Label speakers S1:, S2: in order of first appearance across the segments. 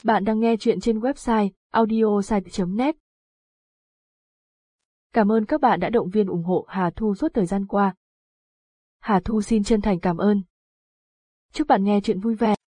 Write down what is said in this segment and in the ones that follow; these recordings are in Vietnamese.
S1: Bạn đang nghe chuyện trên website audiosite.net. Cảm ơn các bạn đã động viên ủng hộ Hà Thu suốt thời gian qua. Hà Thu xin chân thành cảm ơn. Chúc bạn nghe chuyện vui vẻ.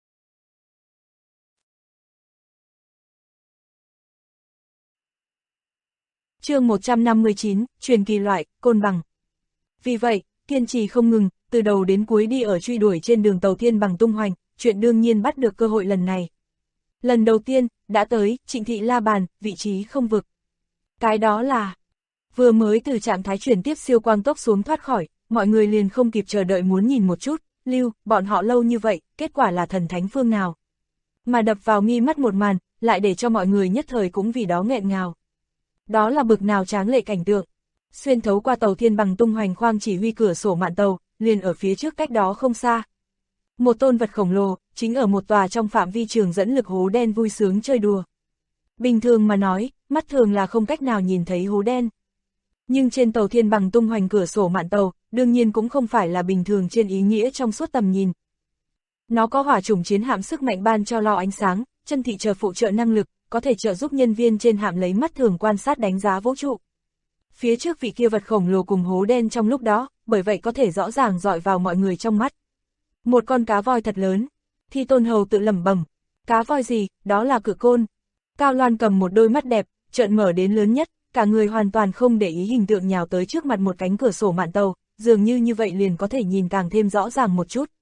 S2: Chương 159, truyền kỳ loại, côn bằng. Vì vậy, kiên trì không ngừng, từ đầu đến cuối đi ở truy đuổi trên đường tàu thiên bằng tung hoành, chuyện đương nhiên bắt được cơ hội lần này. Lần đầu tiên, đã tới, Trịnh Thị la bàn, vị trí không vực. Cái đó là, vừa mới từ trạng thái chuyển tiếp siêu quang tốc xuống thoát khỏi, mọi người liền không kịp chờ đợi muốn nhìn một chút, bọn họ lâu như vậy, kết quả là thần thánh phương nào. Mà đập vào mi mắt một màn, lại để cho mọi người nhất thời cũng vì đó nghẹn ngào. Đó là bực nào tráng lệ cảnh tượng. Xuyên thấu qua tàu thiên bằng tung hoành khoang chỉ huy cửa sổ mạn tàu, liền ở phía trước cách đó không xa. Một tôn vật khổng lồ, chính ở một tòa trong phạm vi trường dẫn lực hố đen vui sướng chơi đùa. Bình thường mà nói, mắt thường là không cách nào nhìn thấy hố đen. Nhưng trên tàu thiên bằng tung hoành cửa sổ mạn tàu, đương nhiên cũng không phải là bình thường trên ý nghĩa trong suốt tầm nhìn. Nó có hỏa chủng chiến hạm sức mạnh ban cho lo ánh sáng, chân thị chờ phụ trợ năng lực, có thể trợ giúp nhân viên trên hạm lấy mắt thường quan sát đánh giá vũ trụ. Phía trước vị kia vật khổng lồ cùng hố đen trong lúc đó, bởi vậy có thể rõ ràng dọi vào mọi người trong mắt. Một con cá voi thật lớn. Thi Tôn Hầu tự lẩm bẩm, cá voi gì, đó là cự côn. Cao Loan cầm một đôi mắt đẹp, trợn mở đến lớn nhất, cả người hoàn toàn không để ý hình tượng nhào tới trước mặt một cánh cửa sổ mạn tàu, dường như vậy liền có thể nhìn càng thêm rõ ràng một chút.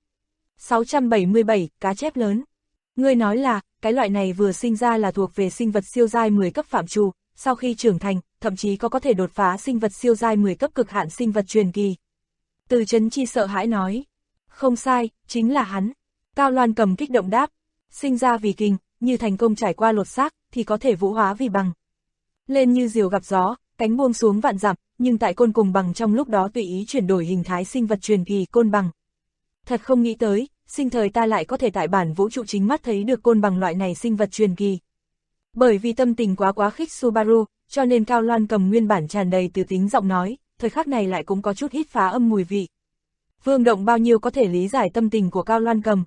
S2: 677, cá chép lớn. Ngươi nói là, cái loại này vừa sinh ra là thuộc về sinh vật siêu giai 10 cấp phạm trù, sau khi trưởng thành, thậm chí có thể đột phá sinh vật siêu giai 10 cấp cực hạn sinh vật truyền kỳ. Từ Chấn Chi sợ hãi nói. Không sai, chính là hắn. Cao Loan cầm kích động đáp. Sinh ra vì kình, như thành công trải qua lột xác, thì có thể vũ hóa vì bằng. Lên như diều gặp gió, cánh buông xuống vạn dặm, nhưng tại côn cùng bằng trong lúc đó tùy ý chuyển đổi hình thái sinh vật truyền kỳ côn bằng. Thật không nghĩ tới, sinh thời ta lại có thể tại bản vũ trụ chính mắt thấy được côn bằng loại này sinh vật truyền kỳ. Bởi vì tâm tình quá khích Subaru, cho nên Cao Loan cầm nguyên bản tràn đầy từ tính giọng nói, thời khắc này lại cũng có chút hít phá âm mùi vị. Vương Động bao nhiêu có thể lý giải tâm tình của Cao Loan cầm.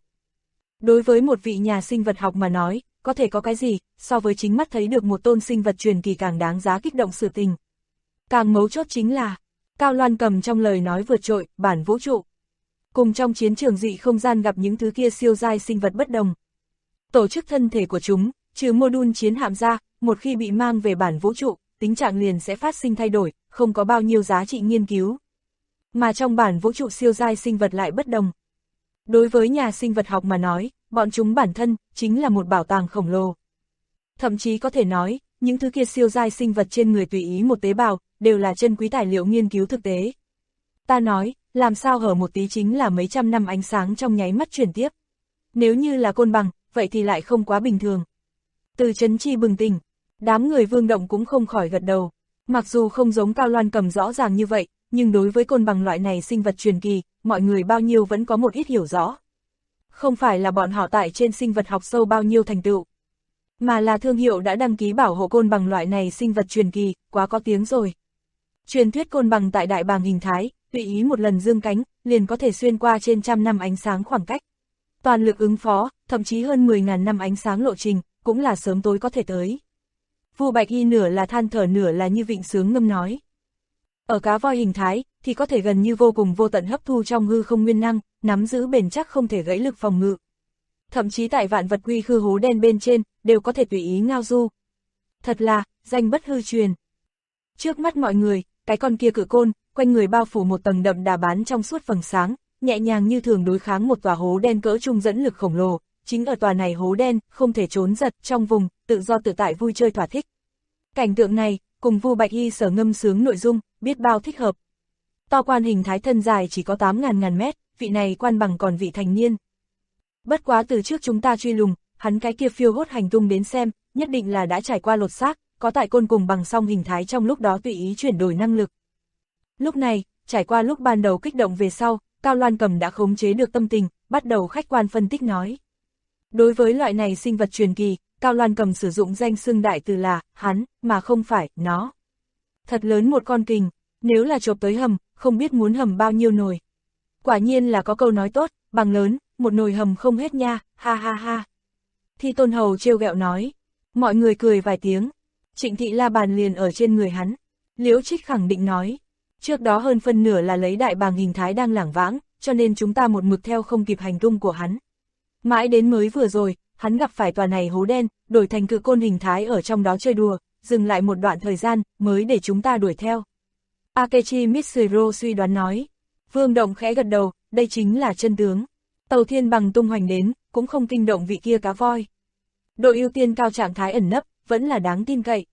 S2: Đối với một vị nhà sinh vật học mà nói, có thể có cái gì, so với chính mắt thấy được một tôn sinh vật truyền kỳ càng đáng giá kích động sự tình. Càng mấu chốt chính là, Cao Loan cầm trong lời nói vượt trội, bản vũ trụ. Cùng trong chiến trường dị không gian gặp những thứ kia siêu giai sinh vật bất đồng. Tổ chức thân thể của chúng, trừ mô đun chiến hạm ra, một khi bị mang về bản vũ trụ, tính trạng liền sẽ phát sinh thay đổi, không có bao nhiêu giá trị nghiên cứu. Mà trong bản vũ trụ siêu giai sinh vật lại bất đồng. Đối với nhà sinh vật học mà nói, bọn chúng bản thân, chính là một bảo tàng khổng lồ. Thậm chí có thể nói, những thứ kia siêu giai sinh vật trên người tùy ý một tế bào, đều là chân quý tài liệu nghiên cứu thực tế. Ta nói, làm sao hở một tí chính là mấy trăm năm ánh sáng trong nháy mắt chuyển tiếp. Nếu như là côn bằng, vậy thì lại không quá bình thường. Từ Chấn Chi bừng tỉnh, đám người Vương Động cũng không khỏi gật đầu. Mặc dù không giống Cao Loan cầm rõ ràng như vậy, nhưng đối với côn bằng loại này sinh vật truyền kỳ, mọi người bao nhiêu vẫn có một ít hiểu rõ. Không phải là bọn họ tại trên sinh vật học sâu bao nhiêu thành tựu, mà là thương hiệu đã đăng ký bảo hộ côn bằng loại này sinh vật truyền kỳ, quá có tiếng rồi. Truyền thuyết côn bằng tại đại bàng hình thái, tùy ý một lần dương cánh, liền có thể xuyên qua trên trăm năm ánh sáng khoảng cách. Toàn lực ứng phó, thậm chí hơn 10.000 năm ánh sáng lộ trình, cũng là sớm tối có thể tới. Vu Bạch Y nửa là than thở nửa là như vịnh sướng ngâm nói. Ở cá voi hình thái, thì có thể gần như vô cùng vô tận hấp thu trong hư không nguyên năng, nắm giữ bền chắc không thể gãy lực phòng ngự. Thậm chí tại vạn vật quy khư hố đen bên trên, đều có thể tùy ý ngao du. Thật là, danh bất hư truyền. Trước mắt mọi người, cái con kia cự côn, quanh người bao phủ một tầng đậm đà bán trong suốt vầng sáng, nhẹ nhàng như thường đối kháng một tòa hố đen cỡ trung dẫn lực khổng lồ, chính ở tòa này hố đen, không thể trốn giật, trong vùng, tự do tự tại vui chơi thỏa thích. Cảnh tượng này, cùng Vu Bạch Y sở ngâm sướng nội dung, biết bao thích hợp. To quan hình thái thân dài chỉ có 8.000 mét, vị này quan bằng còn vị thành niên. Bất quá từ trước chúng ta truy lùng, hắn cái kia phiêu hốt hành tung đến xem, nhất định là đã trải qua lột xác, có tại côn cùng bằng song hình thái trong lúc đó tùy ý chuyển đổi năng lực. Lúc này, trải qua lúc ban đầu kích động về sau, Cao Loan cầm đã khống chế được tâm tình, bắt đầu khách quan phân tích nói. Đối với loại này sinh vật truyền kỳ, Cao Loan cầm sử dụng danh xưng đại từ là hắn, mà không phải nó. Thật lớn một con kình, nếu là chộp tới hầm, không biết muốn hầm bao nhiêu nồi. Quả nhiên là có câu nói tốt, bằng lớn, một nồi hầm không hết nha, ha ha ha. Thi Tôn Hầu trêu ghẹo nói. Mọi người cười vài tiếng. Trịnh Thị La Bàn liền ở trên người hắn. Liễu Trích khẳng định nói. Trước đó hơn phân nửa là lấy đại bàng hình thái đang lảng vãng, cho nên chúng ta một mực theo không kịp hành tung của hắn. Mãi đến mới vừa rồi, hắn gặp phải tòa này hố đen, đổi thành cự côn hình thái ở trong đó chơi đùa, dừng lại một đoạn thời gian, mới để chúng ta đuổi theo. Akechi Mitsuro suy đoán nói. Vương Động khẽ gật đầu, đây chính là chân tướng. Tàu thiên bằng tung hoành đến, cũng không kinh động vị kia cá voi. Độ ưu tiên cao trạng thái ẩn nấp, vẫn là đáng tin cậy.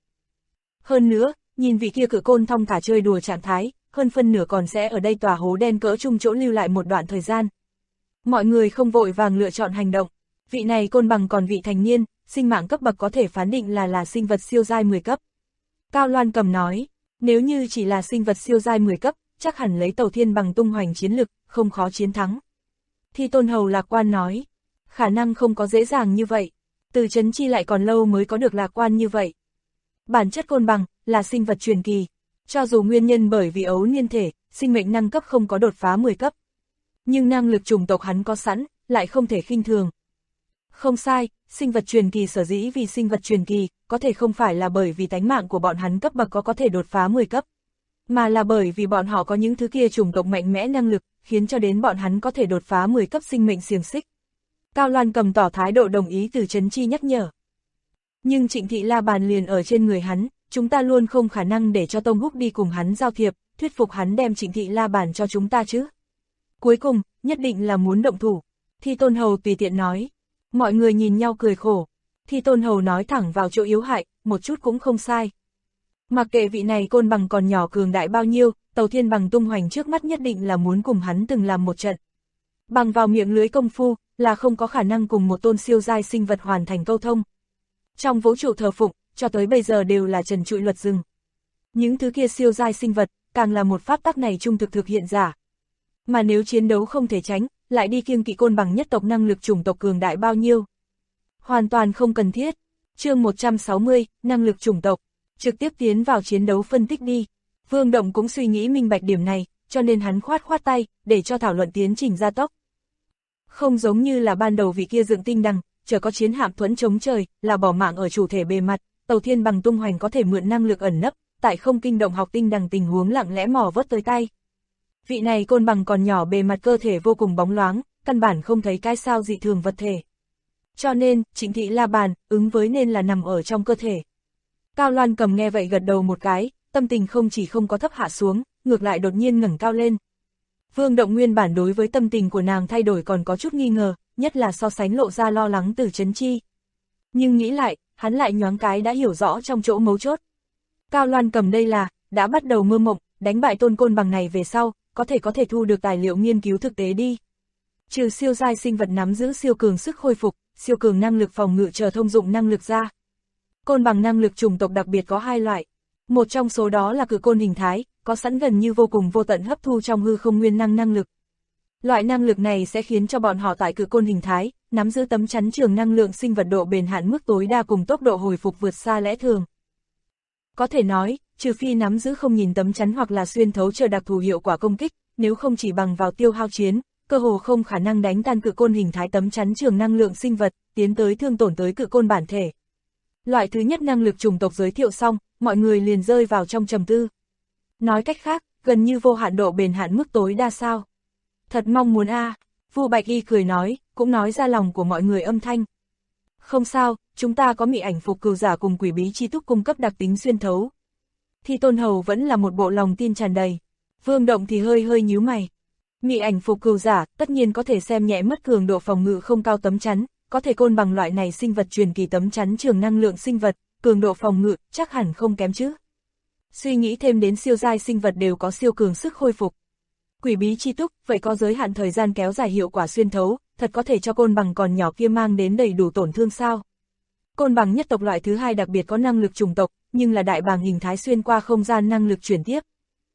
S2: Hơn nữa, nhìn vị kia cự côn thong thả chơi đùa trạng thái, hơn phân nửa còn sẽ ở đây tòa hố đen cỡ trung chỗ lưu lại một đoạn thời gian. Mọi người không vội vàng lựa chọn hành động. Vị này côn bằng còn vị thành niên, sinh mạng cấp bậc có thể phán định là sinh vật siêu giai 10 cấp. Cao Loan Cầm nói, nếu như chỉ là sinh vật siêu giai 10 cấp, chắc hẳn lấy tàu thiên bằng tung hoành chiến lực, không khó chiến thắng. Thi Tôn Hầu lạc quan nói, khả năng không có dễ dàng như vậy, từ Trấn Chi lại còn lâu mới có được lạc quan như vậy. Bản chất côn bằng, là sinh vật truyền kỳ, cho dù nguyên nhân bởi vì ấu niên thể, sinh mệnh năng cấp không có đột phá 10 cấp. Nhưng năng lực chủng tộc hắn có sẵn, lại không thể khinh thường. Không sai, sinh vật truyền kỳ sở dĩ vì sinh vật truyền kỳ, có thể không phải là bởi vì tánh mạng của bọn hắn cấp bậc có thể đột phá 10 cấp, mà là bởi vì bọn họ có những thứ kia chủng tộc mạnh mẽ năng lực, khiến cho đến bọn hắn có thể đột phá 10 cấp sinh mệnh xiềng xích. Cao Loan Cầm tỏ thái độ đồng ý từ Trấn Chi nhắc nhở. Nhưng Trịnh Thị La Bàn liền ở trên người hắn, chúng ta luôn không khả năng để cho Tông Húc đi cùng hắn giao thiệp, thuyết phục hắn đem Trịnh Thị La Bàn cho chúng ta chứ. Cuối cùng, nhất định là muốn động thủ. Thi Tôn Hầu tùy tiện nói. Mọi người nhìn nhau cười khổ. Thi Tôn Hầu nói thẳng vào chỗ yếu hại, một chút cũng không sai. Mặc kệ vị này côn bằng còn nhỏ cường đại bao nhiêu, tàu thiên bằng tung hoành trước mắt nhất định là muốn cùng hắn từng làm một trận. Bằng vào miệng lưới công phu, là không có khả năng cùng một tôn siêu giai sinh vật hoàn thành câu thông. Trong vũ trụ thờ phụng, cho tới bây giờ đều là trần trụi luật rừng. Những thứ kia siêu giai sinh vật, càng là một pháp tắc này trung thực hiện giả. Mà nếu chiến đấu không thể tránh, lại đi kiêng kỵ côn bằng nhất tộc năng lực chủng tộc cường đại bao nhiêu. Hoàn toàn không cần thiết. Chương 160, năng lực chủng tộc. Trực tiếp tiến vào chiến đấu phân tích đi. Vương Động cũng suy nghĩ minh bạch điểm này, cho nên hắn khoát tay, để cho thảo luận tiến trình gia tốc. Không giống như là ban đầu vị kia dựng tinh đằng, chờ có chiến hạm thuẫn chống trời, là bỏ mạng ở chủ thể bề mặt, tàu thiên bằng tung hoành có thể mượn năng lực ẩn nấp, tại không kinh động học tinh đằng tình huống lặng lẽ mò vớt tới tay. Vị này côn bằng còn nhỏ bề mặt cơ thể vô cùng bóng loáng, căn bản không thấy cái sao dị thường vật thể. Cho nên, Trịnh Thị La Bàn, ứng với nên là nằm ở trong cơ thể. Cao Loan Cầm nghe vậy gật đầu một cái, tâm tình không chỉ không có thấp hạ xuống, ngược lại đột nhiên ngẩng cao lên. Vương Động nguyên bản đối với tâm tình của nàng thay đổi còn có chút nghi ngờ, nhất là so sánh lộ ra lo lắng từ Trấn Chi. Nhưng nghĩ lại, hắn lại nhoáng cái đã hiểu rõ trong chỗ mấu chốt. Cao Loan Cầm đây là, đã bắt đầu mơ mộng, đánh bại tôn côn bằng này về sau, có thể thu được tài liệu nghiên cứu thực tế đi. Trừ siêu giai sinh vật nắm giữ siêu cường sức khôi phục, siêu cường năng lực phòng ngự chờ thông dụng năng lực ra. Côn bằng năng lực chủng tộc đặc biệt có hai loại. Một trong số đó là cự côn hình thái, có sẵn gần như vô cùng vô tận hấp thu trong hư không nguyên năng lực. Loại năng lực này sẽ khiến cho bọn họ tại cự côn hình thái, nắm giữ tấm chắn trường năng lượng sinh vật độ bền hạn mức tối đa cùng tốc độ hồi phục vượt xa lẽ thường. Có thể nói, trừ phi nắm giữ không nhìn tấm chắn hoặc là xuyên thấu chờ đặc thù hiệu quả công kích, nếu không chỉ bằng vào tiêu hao chiến, cơ hồ không khả năng đánh tan cự côn hình thái tấm chắn trường năng lượng sinh vật, tiến tới thương tổn tới cự côn bản thể. Loại thứ nhất năng lực chủng tộc giới thiệu xong, mọi người liền rơi vào trong trầm tư. Nói cách khác, gần như vô hạn độ bền hạn mức tối đa sao. Thật mong muốn a. Vu Bạch Y cười nói, cũng nói ra lòng của mọi người âm thanh. Không sao, chúng ta có mị ảnh phục cừu giả cùng quỷ bí chi túc cung cấp đặc tính xuyên thấu. Thi Tôn Hầu vẫn là một bộ lòng tin tràn đầy. Vương Động thì hơi nhíu mày. Mị ảnh phục cừu giả tất nhiên có thể xem nhẹ mất cường độ phòng ngự không cao tấm chắn, có thể côn bằng loại này sinh vật truyền kỳ tấm chắn trường năng lượng sinh vật, cường độ phòng ngự chắc hẳn không kém chứ. Suy nghĩ thêm đến siêu giai sinh vật đều có siêu cường sức khôi phục. Quỷ bí chi túc, vậy có giới hạn thời gian kéo dài hiệu quả xuyên thấu, thật có thể cho côn bằng còn nhỏ kia mang đến đầy đủ tổn thương sao? Côn bằng nhất tộc loại thứ hai đặc biệt có năng lực chủng tộc, nhưng là đại bàng hình thái xuyên qua không gian năng lực chuyển tiếp.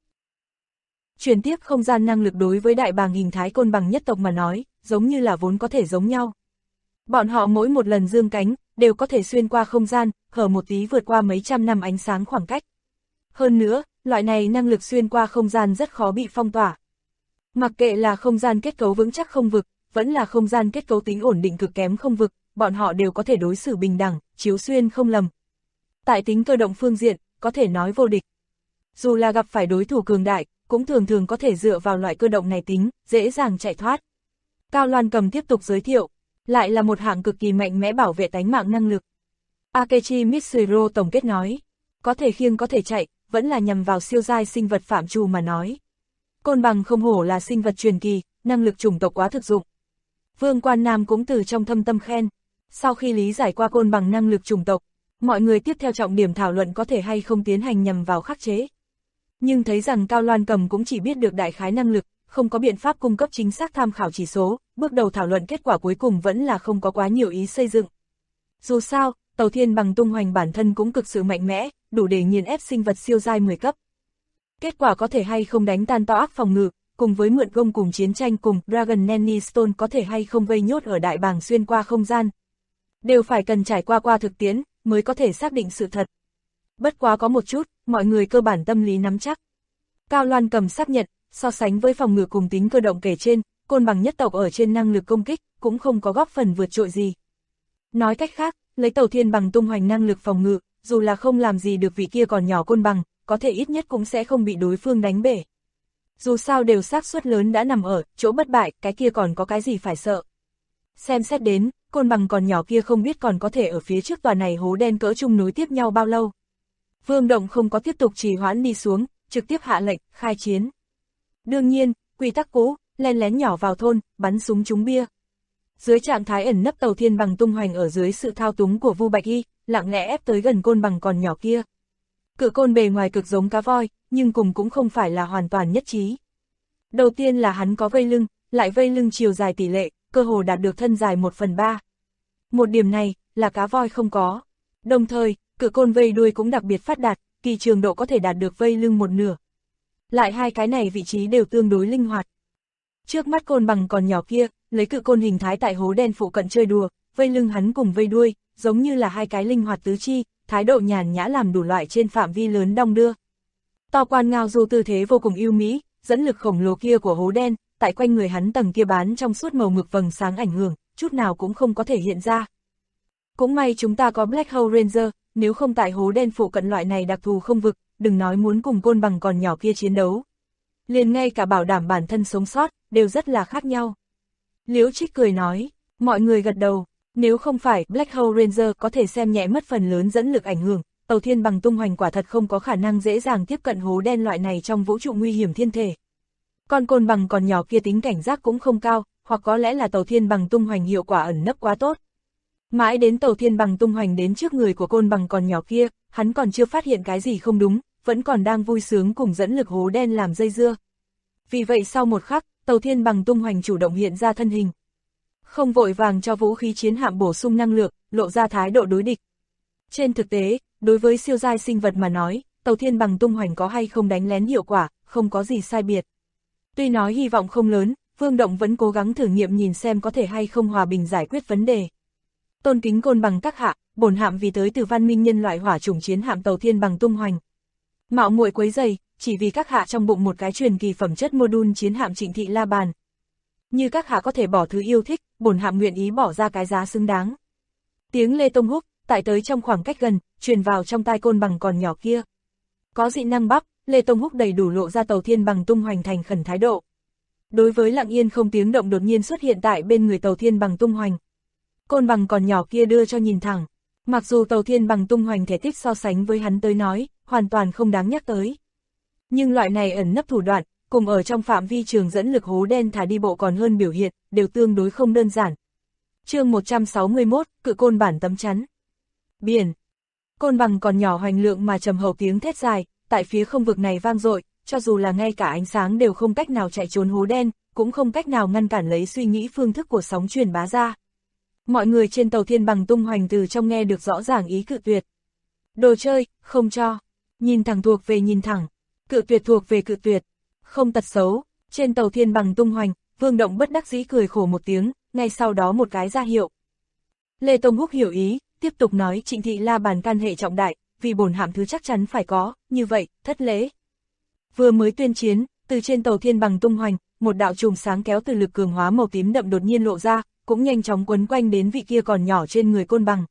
S2: Chuyển tiếp không gian năng lực đối với đại bàng hình thái côn bằng nhất tộc mà nói, giống như là vốn có thể giống nhau. Bọn họ mỗi một lần dương cánh, đều có thể xuyên qua không gian, hở một tí vượt qua mấy trăm năm ánh sáng khoảng cách. Hơn nữa, loại này năng lực xuyên qua không gian rất khó bị phong tỏa. Mặc kệ là không gian kết cấu vững chắc không vực, vẫn là không gian kết cấu tính ổn định cực kém không vực, bọn họ đều có thể đối xử bình đẳng, chiếu xuyên không lầm. Tại tính cơ động phương diện, có thể nói vô địch. Dù là gặp phải đối thủ cường đại, cũng thường thường có thể dựa vào loại cơ động này tính, dễ dàng chạy thoát. Cao Loan Cầm tiếp tục giới thiệu, lại là một hạng cực kỳ mạnh mẽ bảo vệ tánh mạng năng lực. Akechi Mitsuro tổng kết nói, có thể khiêng có thể chạy, vẫn là nhằm vào siêu giai sinh vật phạm trù mà nói. Côn bằng không hổ là sinh vật truyền kỳ, năng lực chủng tộc quá thực dụng. Vương Quan Nam cũng từ trong thâm tâm khen. Sau khi lý giải qua côn bằng năng lực chủng tộc, mọi người tiếp theo trọng điểm thảo luận có thể hay không tiến hành nhằm vào khắc chế. Nhưng thấy rằng Cao Loan Cầm cũng chỉ biết được đại khái năng lực, không có biện pháp cung cấp chính xác tham khảo chỉ số, bước đầu thảo luận kết quả cuối cùng vẫn là không có quá nhiều ý xây dựng. Dù sao, tàu thiên bằng tung hoành bản thân cũng cực sự mạnh mẽ, đủ để nghiền ép sinh vật siêu giai 10 cấp. Kết quả có thể hay không đánh tan to ác phòng ngự, cùng với mượn công cùng chiến tranh cùng Dragon Nanny Stone có thể hay không vây nhốt ở đại bàng xuyên qua không gian. Đều phải cần trải qua thực tiễn, mới có thể xác định sự thật. Bất quá có một chút, mọi người cơ bản tâm lý nắm chắc. Cao Loan Cầm xác nhận, so sánh với phòng ngự cùng tính cơ động kể trên, côn bằng nhất tộc ở trên năng lực công kích, cũng không có góp phần vượt trội gì. Nói cách khác, lấy tàu thiên bằng tung hoành năng lực phòng ngự, dù là không làm gì được vị kia còn nhỏ côn bằng, có thể ít nhất cũng sẽ không bị đối phương đánh bể. Dù sao đều xác suất lớn đã nằm ở chỗ bất bại, cái kia còn có cái gì phải sợ. Xem xét đến, côn bằng còn nhỏ kia không biết còn có thể ở phía trước tòa này hố đen cỡ chung nối tiếp nhau bao lâu. Vương Động không có tiếp tục trì hoãn đi xuống, trực tiếp hạ lệnh, khai chiến. Đương nhiên, quy tắc cũ, len lén nhỏ vào thôn, bắn súng trúng bia. Dưới trạng thái ẩn nấp tàu thiên bằng tung hoành ở dưới sự thao túng của Vu Bạch Y, lặng lẽ ép tới gần côn bằng còn nhỏ kia. Cự côn bề ngoài cực giống cá voi, nhưng cùng cũng không phải là hoàn toàn nhất trí. Đầu tiên là hắn có vây lưng, lại vây lưng chiều dài tỷ lệ, cơ hồ đạt được thân dài 1/3. Một điểm này, là cá voi không có. Đồng thời, cự côn vây đuôi cũng đặc biệt phát đạt, kỳ trường độ có thể đạt được vây lưng 1/2. Lại hai cái này vị trí đều tương đối linh hoạt. Trước mắt côn bằng còn nhỏ kia, lấy cự côn hình thái tại hố đen phụ cận chơi đùa, vây lưng hắn cùng vây đuôi, giống như là hai cái linh hoạt tứ chi, thái độ nhàn nhã làm đủ loại trên phạm vi lớn đong đưa. To quan ngao du tư thế vô cùng ưu mỹ, dẫn lực khổng lồ kia của hố đen, tại quanh người hắn tầng kia bán trong suốt màu mực vầng sáng ảnh hưởng, chút nào cũng không có thể hiện ra. Cũng may chúng ta có Black Hole Ranger, nếu không tại hố đen phụ cận loại này đặc thù không vực, đừng nói muốn cùng côn bằng còn nhỏ kia chiến đấu. Liền ngay cả bảo đảm bản thân sống sót, đều rất là khác nhau. Liễu Trích cười nói, mọi người gật đầu, nếu không phải Black Hole Ranger có thể xem nhẹ mất phần lớn dẫn lực ảnh hưởng, tàu thiên bằng tung hoành quả thật không có khả năng dễ dàng tiếp cận hố đen loại này trong vũ trụ nguy hiểm thiên thể. Con côn bằng còn nhỏ kia tính cảnh giác cũng không cao, hoặc có lẽ là tàu thiên bằng tung hoành hiệu quả ẩn nấp quá tốt. Mãi đến tàu thiên bằng tung hoành đến trước người của côn bằng còn nhỏ kia, hắn còn chưa phát hiện cái gì không đúng, vẫn còn đang vui sướng cùng dẫn lực hố đen làm dây dưa. Vì vậy sau một khắc, tàu thiên bằng tung hoành chủ động hiện ra thân hình. Không vội vàng cho vũ khí chiến hạm bổ sung năng lượng, lộ ra thái độ đối địch. Trên thực tế, đối với siêu giai sinh vật mà nói, tàu thiên bằng tung hoành có hay không đánh lén hiệu quả, không có gì sai biệt. Tuy nói hy vọng không lớn, Vương Động vẫn cố gắng thử nghiệm nhìn xem có thể hay không hòa bình giải quyết vấn đề. Tôn kính côn bằng các hạ, bổn hạm vì tới từ văn minh nhân loại hỏa chủng chiến hạm tàu thiên bằng tung hoành. Mạo muội quấy rầy, chỉ vì các hạ trong bụng một cái truyền kỳ phẩm chất module chiến hạm Trịnh Thị La Bàn. Như các hạ có thể bỏ thứ yêu thích, bổn hạm nguyện ý bỏ ra cái giá xứng đáng. Tiếng Lê Tông Húc, tại tới trong khoảng cách gần, truyền vào trong tai côn bằng còn nhỏ kia. Có dị năng bắp, Lê Tông Húc đầy đủ lộ ra tàu thiên bằng tung hoành thành khẩn thái độ. Đối với lặng yên không tiếng động đột nhiên xuất hiện tại bên người tàu thiên bằng tung hoành. Côn bằng còn nhỏ kia đưa cho nhìn thẳng. Mặc dù tàu thiên bằng tung hoành thể tích so sánh với hắn tới nói, hoàn toàn không đáng nhắc tới. Nhưng loại này ẩn nấp thủ đoạn, cùng ở trong phạm vi trường dẫn lực hố đen thả đi bộ còn hơn biểu hiện, đều tương đối không đơn giản. Chương 161, cự côn bản tấm chắn. Biển. Côn bằng còn nhỏ hoành lượng mà trầm hậu tiếng thét dài, tại phía không vực này vang dội, cho dù là ngay cả ánh sáng đều không cách nào chạy trốn hố đen, cũng không cách nào ngăn cản lấy suy nghĩ phương thức của sóng truyền bá ra. Mọi người trên tàu thiên bằng tung hoành từ trong nghe được rõ ràng ý cự tuyệt. Đồ chơi, không cho. Nhìn thẳng thuộc về nhìn thẳng. Cự tuyệt thuộc về cự tuyệt. Không tật xấu. Trên tàu thiên bằng tung hoành, Vương Động bất đắc dĩ cười khổ một tiếng, ngay sau đó một cái ra hiệu. Lê Tông Húc hiểu ý, tiếp tục nói Trịnh Thị La Bàn can hệ trọng đại, vì bổn hạm thứ chắc chắn phải có, như vậy, thất lễ. Vừa mới tuyên chiến, từ trên tàu thiên bằng tung hoành, một đạo chùm sáng kéo từ lực cường hóa màu tím đậm đột nhiên lộ ra, cũng nhanh chóng quấn quanh đến vị kia còn nhỏ trên người côn bằng.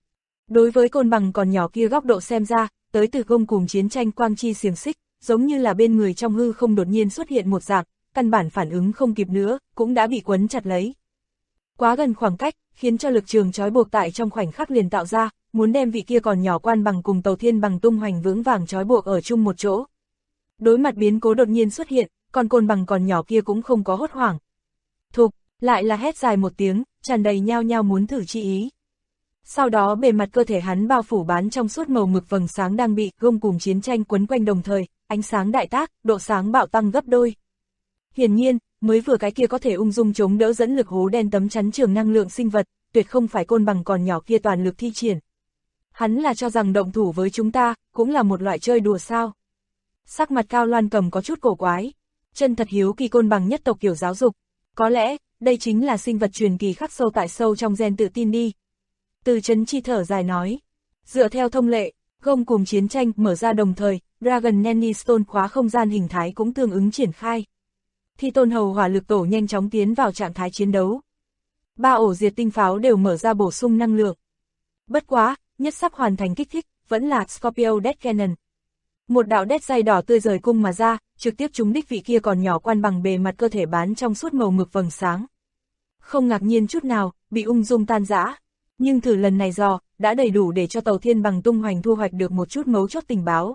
S2: Đối với côn bằng còn nhỏ kia góc độ xem ra, tới từ gông cùng chiến tranh quang chi xiềng xích, giống như là bên người trong hư không đột nhiên xuất hiện một dạng, căn bản phản ứng không kịp nữa, cũng đã bị quấn chặt lấy. Quá gần khoảng cách, khiến cho lực trường trói buộc tại trong khoảnh khắc liền tạo ra, muốn đem vị kia còn nhỏ quan bằng cùng Tàu Thiên Bằng tung hoành vững vàng trói buộc ở chung một chỗ. Đối mặt biến cố đột nhiên xuất hiện, con côn bằng còn nhỏ kia cũng không có hốt hoảng. Thục, lại là hét dài một tiếng, tràn đầy nhao nhao muốn thử chi ý. Sau đó bề mặt cơ thể hắn bao phủ bán trong suốt màu mực vầng sáng đang bị gông cùng chiến tranh quấn quanh đồng thời, ánh sáng đại tác, độ sáng bạo tăng gấp đôi. Hiển nhiên, mới vừa cái kia có thể ung dung chống đỡ dẫn lực hố đen tấm chắn trường năng lượng sinh vật, tuyệt không phải côn bằng còn nhỏ kia toàn lực thi triển. Hắn là cho rằng động thủ với chúng ta, cũng là một loại chơi đùa sao. Sắc mặt Cao Loan Cầm có chút cổ quái, chân thật hiếu kỳ côn bằng nhất tộc kiểu giáo dục. Có lẽ, đây chính là sinh vật truyền kỳ khắc sâu tại sâu trong gen tự tin đi. Từ Chấn Chi thở dài nói, dựa theo thông lệ, gông cùng chiến tranh mở ra đồng thời, Dragon Nanny Stone khóa không gian hình thái cũng tương ứng triển khai. Thi Tôn Hầu hỏa lực tổ nhanh chóng tiến vào trạng thái chiến đấu. 3 ổ diệt tinh pháo đều mở ra bổ sung năng lượng. Bất quá, nhất sắp hoàn thành kích thích, vẫn là Scorpio Death Cannon. Một đạo đét dây đỏ tươi rời cung mà ra, trực tiếp trúng đích vị kia còn nhỏ quan bằng bề mặt cơ thể bán trong suốt màu mực vầng sáng. Không ngạc nhiên chút nào, bị ung dung tan rã. Nhưng thử lần này đã đầy đủ để cho Tàu Thiên Bằng tung hoành thu hoạch được một chút mấu chốt tình báo.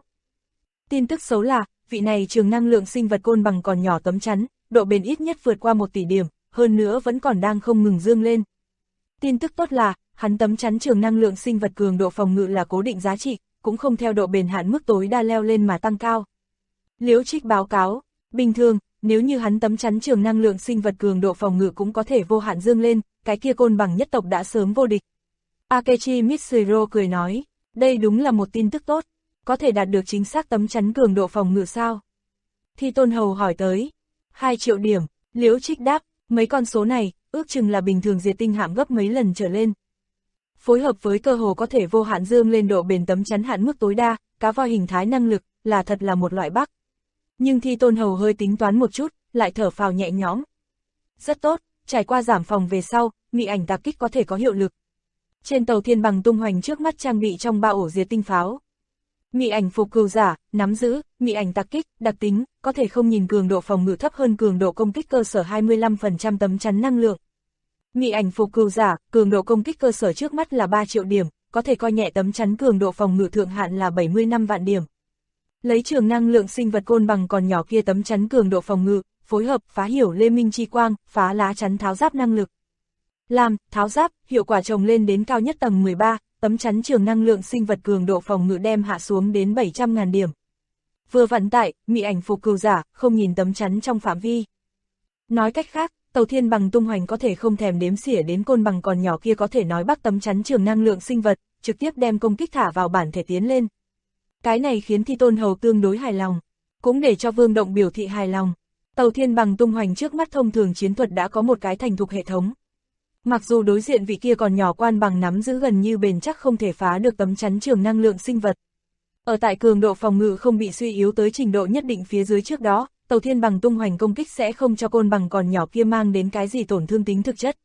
S2: Tin tức xấu là, vị này trường năng lượng sinh vật côn bằng còn nhỏ tấm chắn, độ bền ít nhất vượt qua 1 tỷ điểm, hơn nữa vẫn còn đang không ngừng dương lên. Tin tức tốt là, hắn tấm chắn trường năng lượng sinh vật cường độ phòng ngự là cố định giá trị, cũng không theo độ bền hạn mức tối đa leo lên mà tăng cao. Liễu Trích báo cáo, bình thường, nếu như hắn tấm chắn trường năng lượng sinh vật cường độ phòng ngự cũng có thể vô hạn dương lên, cái kia côn bằng nhất tộc đã sớm vô địch. Akechi Mitsuhiro cười nói, đây đúng là một tin tức tốt, có thể đạt được chính xác tấm chắn cường độ phòng ngự sao? Thi Tôn Hầu hỏi tới, 2 triệu điểm, Liễu Trích đáp, mấy con số này, ước chừng là bình thường diệt tinh hạm gấp mấy lần trở lên. Phối hợp với cơ hồ có thể vô hạn dương lên độ bền tấm chắn hạn mức tối đa, cá voi hình thái năng lực, là thật là một loại bắc. Nhưng Thi Tôn Hầu hơi tính toán một chút, lại thở phào nhẹ nhõm. Rất tốt, trải qua giảm phòng về sau, mị ảnh tạc kích có thể có hiệu lực. Trên Tàu Thiên Bằng tung hoành trước mắt trang bị trong 3 ổ diệt tinh pháo. Mị ảnh phục cừu giả, nắm giữ, mị ảnh tạc kích, đặc tính, có thể không nhìn cường độ phòng ngự thấp hơn cường độ công kích cơ sở 25% tấm chắn năng lượng. Mị ảnh phục cừu giả, cường độ công kích cơ sở trước mắt là 3 triệu điểm, có thể coi nhẹ tấm chắn cường độ phòng ngự thượng hạn là 75 vạn điểm. Lấy trường năng lượng sinh vật côn bằng còn nhỏ kia tấm chắn cường độ phòng ngự, phối hợp phá hiểu lê minh chi quang, phá lá chắn tháo giáp năng lực. Làm, tháo giáp, hiệu quả trồng lên đến cao nhất tầng 13, tấm chắn trường năng lượng sinh vật cường độ phòng ngự đem hạ xuống đến 700.000 điểm. Vừa vặn tại, mị ảnh phục cừu giả, không nhìn tấm chắn trong phạm vi. Nói cách khác, Tàu Thiên Bằng tung hoành có thể không thèm đếm xỉa đến côn bằng còn nhỏ kia có thể nói bắc tấm chắn trường năng lượng sinh vật, trực tiếp đem công kích thả vào bản thể tiến lên. Cái này khiến Thi Tôn Hầu tương đối hài lòng, cũng để cho Vương Động biểu thị hài lòng. Tàu Thiên Bằng tung hoành trước mắt thông thường chiến thuật đã có một cái thành thục hệ thống. Mặc dù đối diện vị kia còn nhỏ quan bằng nắm giữ gần như bền chắc không thể phá được tấm chắn trường năng lượng sinh vật. Ở tại cường độ phòng ngự không bị suy yếu tới trình độ nhất định phía dưới trước đó, Tàu Thiên Bằng tung hoành công kích sẽ không cho côn bằng còn nhỏ kia mang đến cái gì tổn thương tính thực chất.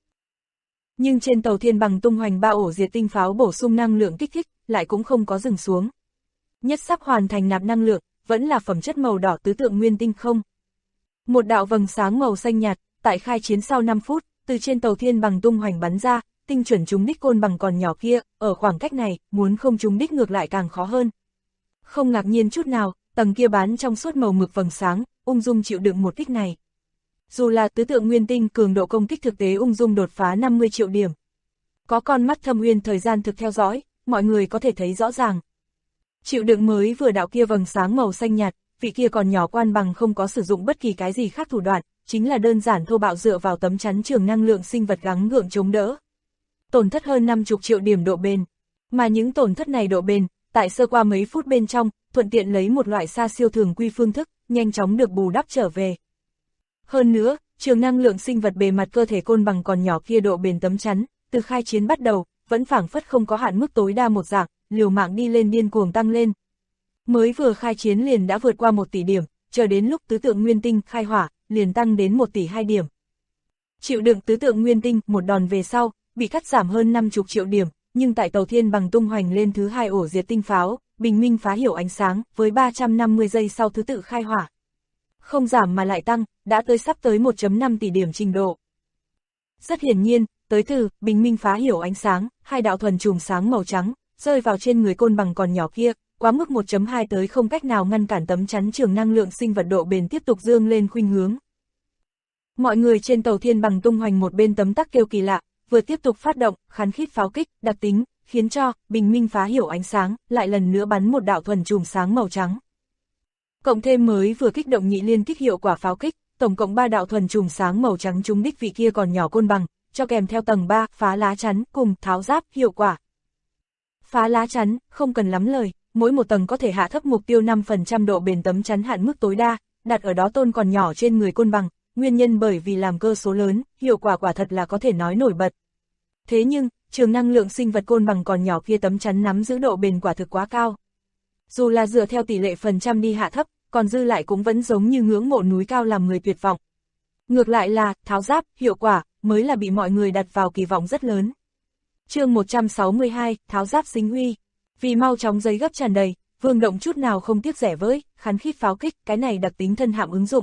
S2: Nhưng trên Tàu Thiên Bằng tung hoành 3 ổ diệt tinh pháo bổ sung năng lượng kích thích, lại cũng không có dừng xuống. Nhất sắp hoàn thành nạp năng lượng, vẫn là phẩm chất màu đỏ tứ tượng nguyên tinh không. Một đạo vầng sáng màu xanh nhạt, tại khai chiến sau 5 phút, từ trên Tàu Thiên Bằng tung hoành bắn ra, tinh chuẩn trúng đích côn bằng còn nhỏ kia, ở khoảng cách này, muốn không trúng đích ngược lại càng khó hơn. Không ngạc nhiên chút nào, tầng kia bán trong suốt màu mực vầng sáng, ung dung chịu đựng một kích này. Dù là tứ tượng nguyên tinh cường độ công kích thực tế ung dung đột phá 50 triệu điểm. Có con mắt thâm uyên thời gian thực theo dõi, mọi người có thể thấy rõ ràng. Chịu đựng mới vừa đạo kia vầng sáng màu xanh nhạt, vị kia còn nhỏ quan bằng không có sử dụng bất kỳ cái gì khác thủ đoạn, chính là đơn giản thô bạo dựa vào tấm chắn trường năng lượng sinh vật gắng gượng chống đỡ. Tổn thất hơn 50 triệu điểm độ bền. Mà những tổn thất này độ bền, tại sơ qua mấy phút bên trong, thuận tiện lấy một loại xa siêu thường quy phương thức, nhanh chóng được bù đắp trở về. Hơn nữa, trường năng lượng sinh vật bề mặt cơ thể côn bằng còn nhỏ kia độ bền tấm chắn, từ khai chiến bắt đầu, vẫn phảng phất không có hạn mức tối đa một dạng, liều mạng đi lên điên cuồng tăng lên. Mới vừa khai chiến liền đã vượt qua 1 tỷ điểm, chờ đến lúc tứ tượng nguyên tinh khai hỏa, liền tăng đến 1 tỷ 2 điểm. Chịu đựng tứ tượng nguyên tinh, một đòn về sau, bị cắt giảm hơn 50 triệu điểm, nhưng tại Tàu Thiên Bằng tung hoành lên thứ 2 ổ diệt tinh pháo, bình minh phá hiểu ánh sáng, với 350 giây sau thứ tự khai hỏa. Không giảm mà lại tăng, đã tới sắp tới 1.5 tỷ điểm trình độ. Rất hiển nhiên, tới từ bình minh phá hiểu ánh sáng, hai đạo thuần chùm sáng màu trắng, rơi vào trên người côn bằng còn nhỏ kia, quá mức 1.2 tới không cách nào ngăn cản tấm chắn trường năng lượng sinh vật độ bền tiếp tục dương lên khuynh hướng. Mọi người trên Tàu Thiên Bằng tung hoành một bên tấm tắc kêu kỳ lạ, vừa tiếp tục phát động, khán khít pháo kích, đặc tính, khiến cho bình minh phá hiểu ánh sáng, lại lần nữa bắn một đạo thuần chùm sáng màu trắng. Cộng thêm mới vừa kích động nhị liên kích hiệu quả pháo kích, tổng cộng 3 đạo thuần chùm sáng màu trắng trúng đích vị kia còn nhỏ côn bằng, cho kèm theo tầng 3 phá lá chắn cùng tháo giáp hiệu quả. Phá lá chắn, không cần lắm lời, mỗi một tầng có thể hạ thấp mục tiêu 5% độ bền tấm chắn hạn mức tối đa, đặt ở đó tôn còn nhỏ trên người côn bằng, nguyên nhân bởi vì làm cơ số lớn, hiệu quả quả thật là có thể nói nổi bật. Thế nhưng, trường năng lượng sinh vật côn bằng còn nhỏ kia tấm chắn nắm giữ độ bền quả thực quá cao. Dù là dựa theo tỷ lệ phần trăm đi hạ thấp, còn dư lại cũng vẫn giống như ngưỡng mộ núi cao làm người tuyệt vọng. Ngược lại là, tháo giáp, hiệu quả, mới là bị mọi người đặt vào kỳ vọng rất lớn. Chương 162, tháo giáp sinh huy. Vì mau chóng giấy gấp tràn đầy, Vương Động chút nào không tiếc rẻ với, khán khít pháo kích, cái này đặc tính thân hạm ứng dụng.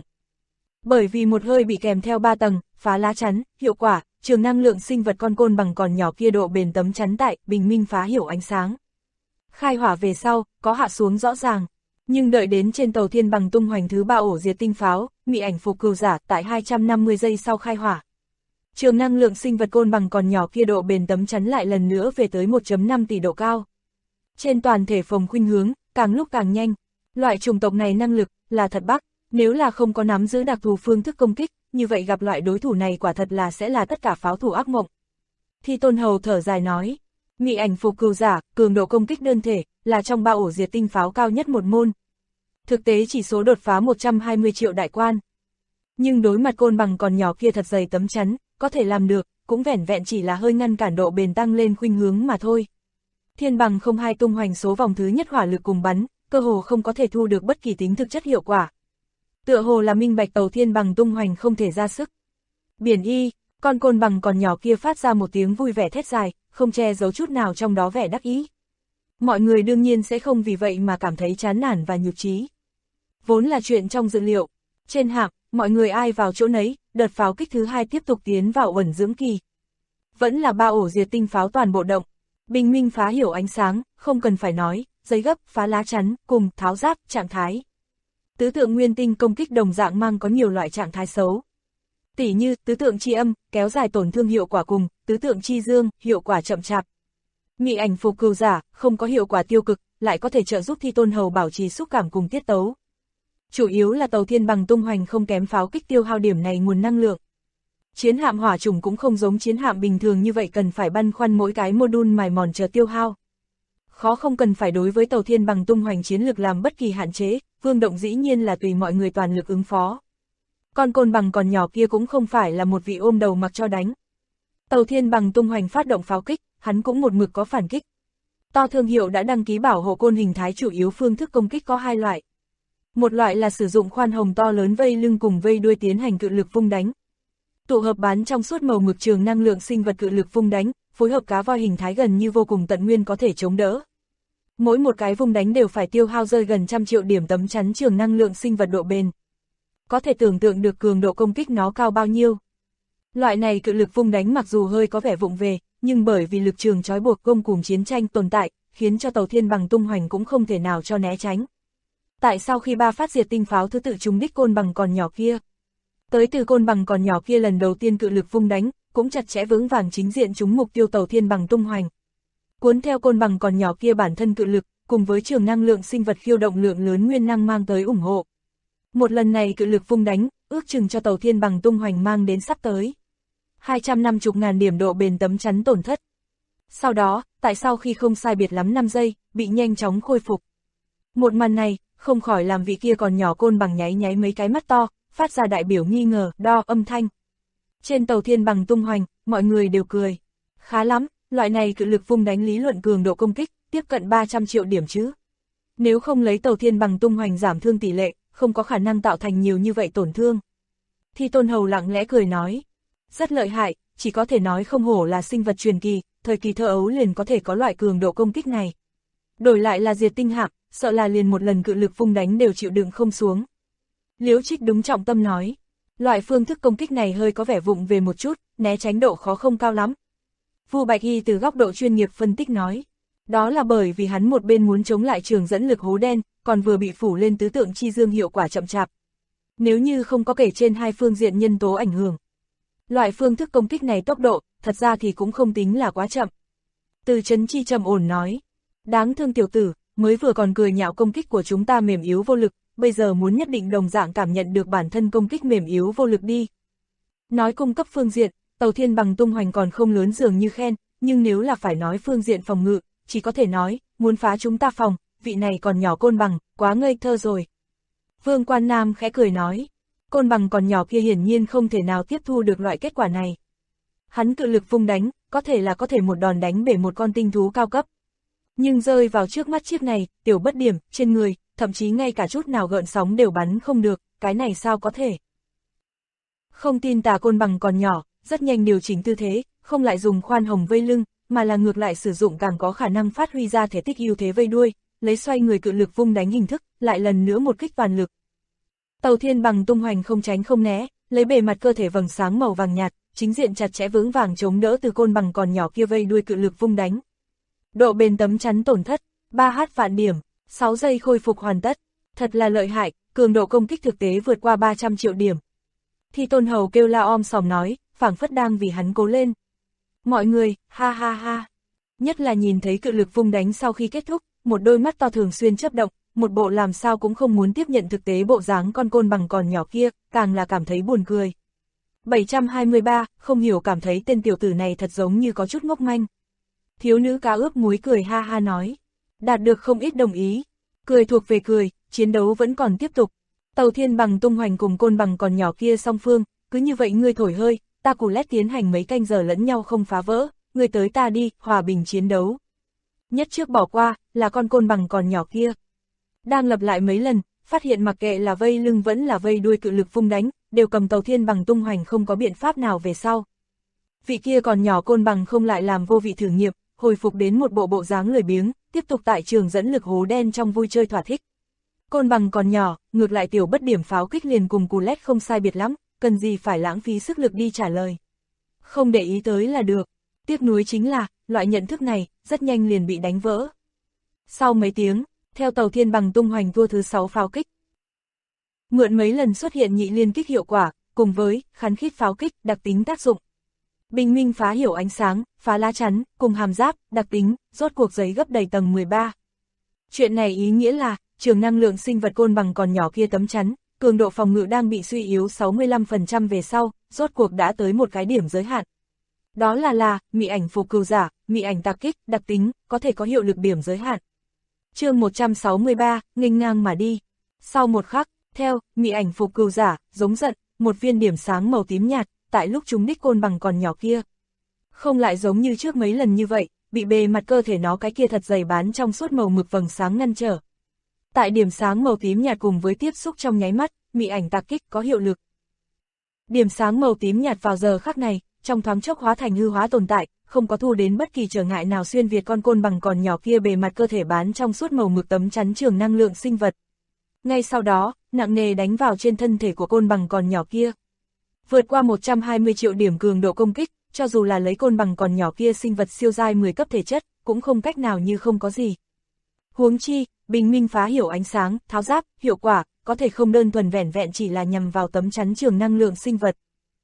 S2: Bởi vì một hơi bị kèm theo 3 tầng, phá lá chắn, hiệu quả, trường năng lượng sinh vật con côn bằng còn nhỏ kia độ bền tấm chắn tại, bình minh phá hiểu ánh sáng. Khai hỏa về sau, có hạ xuống rõ ràng. Nhưng đợi đến trên Tàu Thiên Bằng tung hoành thứ 3 ổ diệt tinh pháo, mị ảnh phục cừu giả tại 250 giây sau khai hỏa. Trường năng lượng sinh vật côn bằng còn nhỏ kia độ bền tấm chắn lại lần nữa về tới 1.5 tỷ độ cao. Trên toàn thể phòng khuynh hướng, càng lúc càng nhanh. Loại chủng tộc này năng lực, là thật bắc, nếu là không có nắm giữ đặc thù phương thức công kích, như vậy gặp loại đối thủ này quả thật là sẽ là tất cả pháo thủ ác mộng. Thi Tôn Hầu thở dài nói, mị ảnh phục cừu giả, cường độ công kích đơn thể, là trong 3 ổ diệt tinh pháo cao nhất một môn. Thực tế chỉ số đột phá 120 triệu đại quan. Nhưng đối mặt côn bằng còn nhỏ kia thật dày tấm chắn, có thể làm được, cũng vẻn vẹn chỉ là hơi ngăn cản độ bền tăng lên khuynh hướng mà thôi. Thiên Bằng 02 tung hoành số vòng thứ nhất hỏa lực cùng bắn, cơ hồ không có thể thu được bất kỳ tính thực chất hiệu quả. Tựa hồ là minh bạch Tàu Thiên Bằng tung hoành không thể ra sức. Biển y, con côn bằng còn nhỏ kia phát ra một tiếng vui vẻ thét dài, không che giấu chút nào trong đó vẻ đắc ý. Mọi người đương nhiên sẽ không vì vậy mà cảm thấy chán nản và nhụt chí. Vốn là chuyện trong dự liệu. Trên hạm, mọi người ai vào chỗ nấy, đợt pháo kích thứ 2 tiếp tục tiến vào uẩn dưỡng kỳ. Vẫn là 3 ổ diệt tinh pháo toàn bộ động. Bình minh phá hiểu ánh sáng, không cần phải nói, giấy gấp, phá lá chắn, cùng tháo giáp, trạng thái. Tứ tượng nguyên tinh công kích đồng dạng mang có nhiều loại trạng thái xấu. Tỉ như, tứ tượng chi âm, kéo dài tổn thương hiệu quả cùng, tứ tượng chi dương, hiệu quả chậm chạp. Mị ảnh phục cừu giả, không có hiệu quả tiêu cực, lại có thể trợ giúp Thi Tôn Hầu bảo trì xúc cảm cùng tiết tấu. Chủ yếu là Tàu Thiên Bằng tung hoành không kém pháo kích tiêu hao điểm này nguồn năng lượng. Chiến hạm hỏa chủng cũng không giống chiến hạm bình thường như vậy cần phải băn khoăn mỗi cái module mài mòn chờ tiêu hao. Khó không cần phải đối với Tàu Thiên Bằng tung hoành chiến lược làm bất kỳ hạn chế, Vương Động dĩ nhiên là tùy mọi người toàn lực ứng phó. Con côn bằng còn nhỏ kia cũng không phải là một vị ôm đầu mặc cho đánh. Tàu Thiên Bằng tung hoành phát động pháo kích, hắn cũng một mực có phản kích. To thương hiệu đã đăng ký bảo hộ côn hình thái chủ yếu phương thức công kích có 2 loại. Một loại là sử dụng khoan hồng to lớn vây lưng cùng vây đuôi tiến hành cự lực vung đánh. Tụ hợp bán trong suốt màu mực trường năng lượng sinh vật cự lực vung đánh, phối hợp cá voi hình thái gần như vô cùng tận nguyên có thể chống đỡ. Mỗi một cái vung đánh đều phải tiêu hao rơi gần 100 triệu điểm tấm chắn trường năng lượng sinh vật độ bền. Có thể tưởng tượng được cường độ công kích nó cao bao nhiêu. Loại này cự lực vung đánh mặc dù hơi có vẻ vụng về, nhưng bởi vì lực trường trói buộc gông cùng chiến tranh tồn tại, khiến cho Tàu Thiên Bằng tung hoành cũng không thể nào cho né tránh. Tại sau khi 3 phát diệt tinh pháo thứ tự trúng đích côn bằng còn nhỏ kia. Tới từ côn bằng còn nhỏ kia lần đầu tiên cự lực vung đánh, cũng chặt chẽ vững vàng chính diện trúng mục tiêu Tàu Thiên Bằng tung hoành. Cuốn theo côn bằng còn nhỏ kia bản thân cự lực, cùng với trường năng lượng sinh vật khiêu động lượng lớn nguyên năng mang tới ủng hộ. Một lần này cự lực vung đánh, ước chừng cho Tàu Thiên Bằng tung hoành mang đến sắp tới 250.000 điểm độ bền tấm chắn tổn thất. Sau đó, tại sau khi không sai biệt lắm 5 giây, bị nhanh chóng khôi phục. Một màn này, không khỏi làm vị kia còn nhỏ côn bằng nháy nháy mấy cái mắt to, phát ra đại biểu nghi ngờ, đo âm thanh. Trên Tàu Thiên Bằng tung hoành, mọi người đều cười. Khá lắm, loại này cự lực vung đánh lý luận cường độ công kích, tiếp cận 300 triệu điểm chứ. Nếu không lấy Tàu Thiên Bằng tung hoành giảm thương tỷ lệ, không có khả năng tạo thành nhiều như vậy tổn thương. Thi Tôn Hầu lặng lẽ cười nói. rất lợi hại, chỉ có thể nói không hổ là sinh vật truyền kỳ, thời kỳ thơ ấu liền có thể có loại cường độ công kích này. Đổi lại là diệt tinh hạm, sợ là liền một lần cự lực vung đánh đều chịu đựng không xuống. Liễu Trích đúng trọng tâm nói, loại phương thức công kích này hơi có vẻ vụng về một chút, né tránh độ khó không cao lắm. Vu Bạch Y từ góc độ chuyên nghiệp phân tích nói, đó là bởi vì hắn một bên muốn chống lại trường dẫn lực hố đen, còn vừa bị phủ lên tứ tượng chi dương hiệu quả chậm chạp. Nếu như không có kể trên hai phương diện nhân tố ảnh hưởng, loại phương thức công kích này tốc độ, thật ra thì cũng không tính là quá chậm. Từ Chấn Chi trầm ổn nói, đáng thương tiểu tử, mới vừa còn cười nhạo công kích của chúng ta mềm yếu vô lực, bây giờ muốn nhất định đồng dạng cảm nhận được bản thân công kích mềm yếu vô lực đi. Nói cung cấp phương diện, Tàu Thiên Bằng tung hoành còn không lớn dường như khen, nhưng nếu là phải nói phương diện phòng ngự, chỉ có thể nói, muốn phá chúng ta phòng, vị này còn nhỏ Côn Bằng, quá ngây thơ rồi. Vương Quan Nam khẽ cười nói, Côn Bằng còn nhỏ kia hiển nhiên không thể nào tiếp thu được loại kết quả này. Hắn cự lực vung đánh, có thể một đòn đánh bể một con tinh thú cao cấp. Nhưng rơi vào trước mắt chiếc này, tiểu bất điểm, trên người, thậm chí ngay cả chút nào gợn sóng đều bắn không được, cái này sao có thể. Không tin tà Côn Bằng còn nhỏ, rất nhanh điều chỉnh tư thế, không lại dùng khoan hồng vây lưng, mà là ngược lại sử dụng càng có khả năng phát huy ra thể tích ưu thế vây đuôi, lấy xoay người cự lực vung đánh hình thức, lại lần nữa một kích toàn lực. Tàu Thiên Bằng tung hoành không tránh không né, lấy bề mặt cơ thể vầng sáng màu vàng nhạt, chính diện chặt chẽ vững vàng chống đỡ từ Côn Bằng còn nhỏ kia vây đuôi cự lực vung đánh. Độ bền tấm chắn tổn thất, 3h vạn điểm, 6 giây khôi phục hoàn tất, thật là lợi hại, cường độ công kích thực tế vượt qua 300 triệu điểm. Thi Tôn Hầu kêu la om sòm nói, phảng phất đang vì hắn cố lên. Mọi người, ha ha ha. Nhất là nhìn thấy cự lực vung đánh sau khi kết thúc, một đôi mắt to thường xuyên chớp động, một bộ làm sao cũng không muốn tiếp nhận thực tế bộ dáng con Côn Bằng còn nhỏ kia, càng là cảm thấy buồn cười. 723, không hiểu cảm thấy tên tiểu tử này thật giống như có chút ngốc manh. Thiếu nữ cá ướp muối cười ha ha nói, đạt được không ít đồng ý. Cười thuộc về cười, chiến đấu vẫn còn tiếp tục. Tàu Thiên Bằng tung hoành cùng Côn Bằng còn nhỏ kia song phương, cứ như vậy ngươi thổi hơi, ta cù lét tiến hành mấy canh giờ lẫn nhau không phá vỡ, ngươi tới ta đi, hòa bình chiến đấu. Nhất trước bỏ qua, là con Côn Bằng còn nhỏ kia. Đang lặp lại mấy lần, phát hiện mặc kệ là vây lưng vẫn là vây đuôi cự lực vung đánh, đều cầm Tàu Thiên Bằng tung hoành không có biện pháp nào về sau. Vị kia còn nhỏ Côn Bằng không lại làm vô vị thử nghiệm, hồi phục đến một bộ dáng lười biếng, tiếp tục tại trường dẫn lực hố đen trong vui chơi thỏa thích. Côn Bằng còn nhỏ, ngược lại tiểu bất điểm pháo kích liền cùng cù lét không sai biệt lắm, cần gì phải lãng phí sức lực đi trả lời. Không để ý tới là được. Tiếc nuối chính là, loại nhận thức này, rất nhanh liền bị đánh vỡ. Sau mấy tiếng, theo Tàu Thiên Bằng tung hoành thua thứ 6 pháo kích. Mượn mấy lần xuất hiện nhị liên kích hiệu quả, cùng với khắn khít pháo kích, đặc tính tác dụng. Bình minh phá hiểu ánh sáng, phá lá chắn, cùng hàm giáp, đặc tính, rốt cuộc giấy gấp đầy tầng 13. Chuyện này ý nghĩa là, trường năng lượng sinh vật Côn Bằng còn nhỏ kia tấm chắn, cường độ phòng ngự đang bị suy yếu 65% về sau, rốt cuộc đã tới một cái điểm giới hạn. Đó là mị ảnh phù cừu giả, mị ảnh tạc kích, đặc tính, có thể có hiệu lực điểm giới hạn. Chương 163, nghênh ngang mà đi. Sau một khắc, theo mị ảnh phù cừu giả, giống giận, một viên điểm sáng màu tím nhạt, tại lúc trúng đích Côn Bằng còn nhỏ kia. Không lại giống như trước mấy lần như vậy, bị bề mặt cơ thể nó cái kia thật dày bán trong suốt màu mực vầng sáng ngăn trở. Tại điểm sáng màu tím nhạt cùng với tiếp xúc trong nháy mắt, mị ảnh tạc kích có hiệu lực. Điểm sáng màu tím nhạt vào giờ khắc này, trong thoáng chốc hóa thành hư hóa tồn tại, không có thu đến bất kỳ trở ngại nào xuyên việt con Côn Bằng còn nhỏ kia bề mặt cơ thể bán trong suốt màu mực tấm chắn trường năng lượng sinh vật. Ngay sau đó, nặng nề đánh vào trên thân thể của Côn Bằng còn nhỏ kia. Vượt qua 120 triệu điểm cường độ công kích, cho dù là lấy Côn Bằng còn nhỏ kia sinh vật siêu giai 10 cấp thể chất, cũng không cách nào như không có gì. Huống chi, bình minh phá hiểu ánh sáng, tháo giáp, hiệu quả, có thể không đơn thuần vẻn vẹn chỉ là nhằm vào tấm chắn trường năng lượng sinh vật.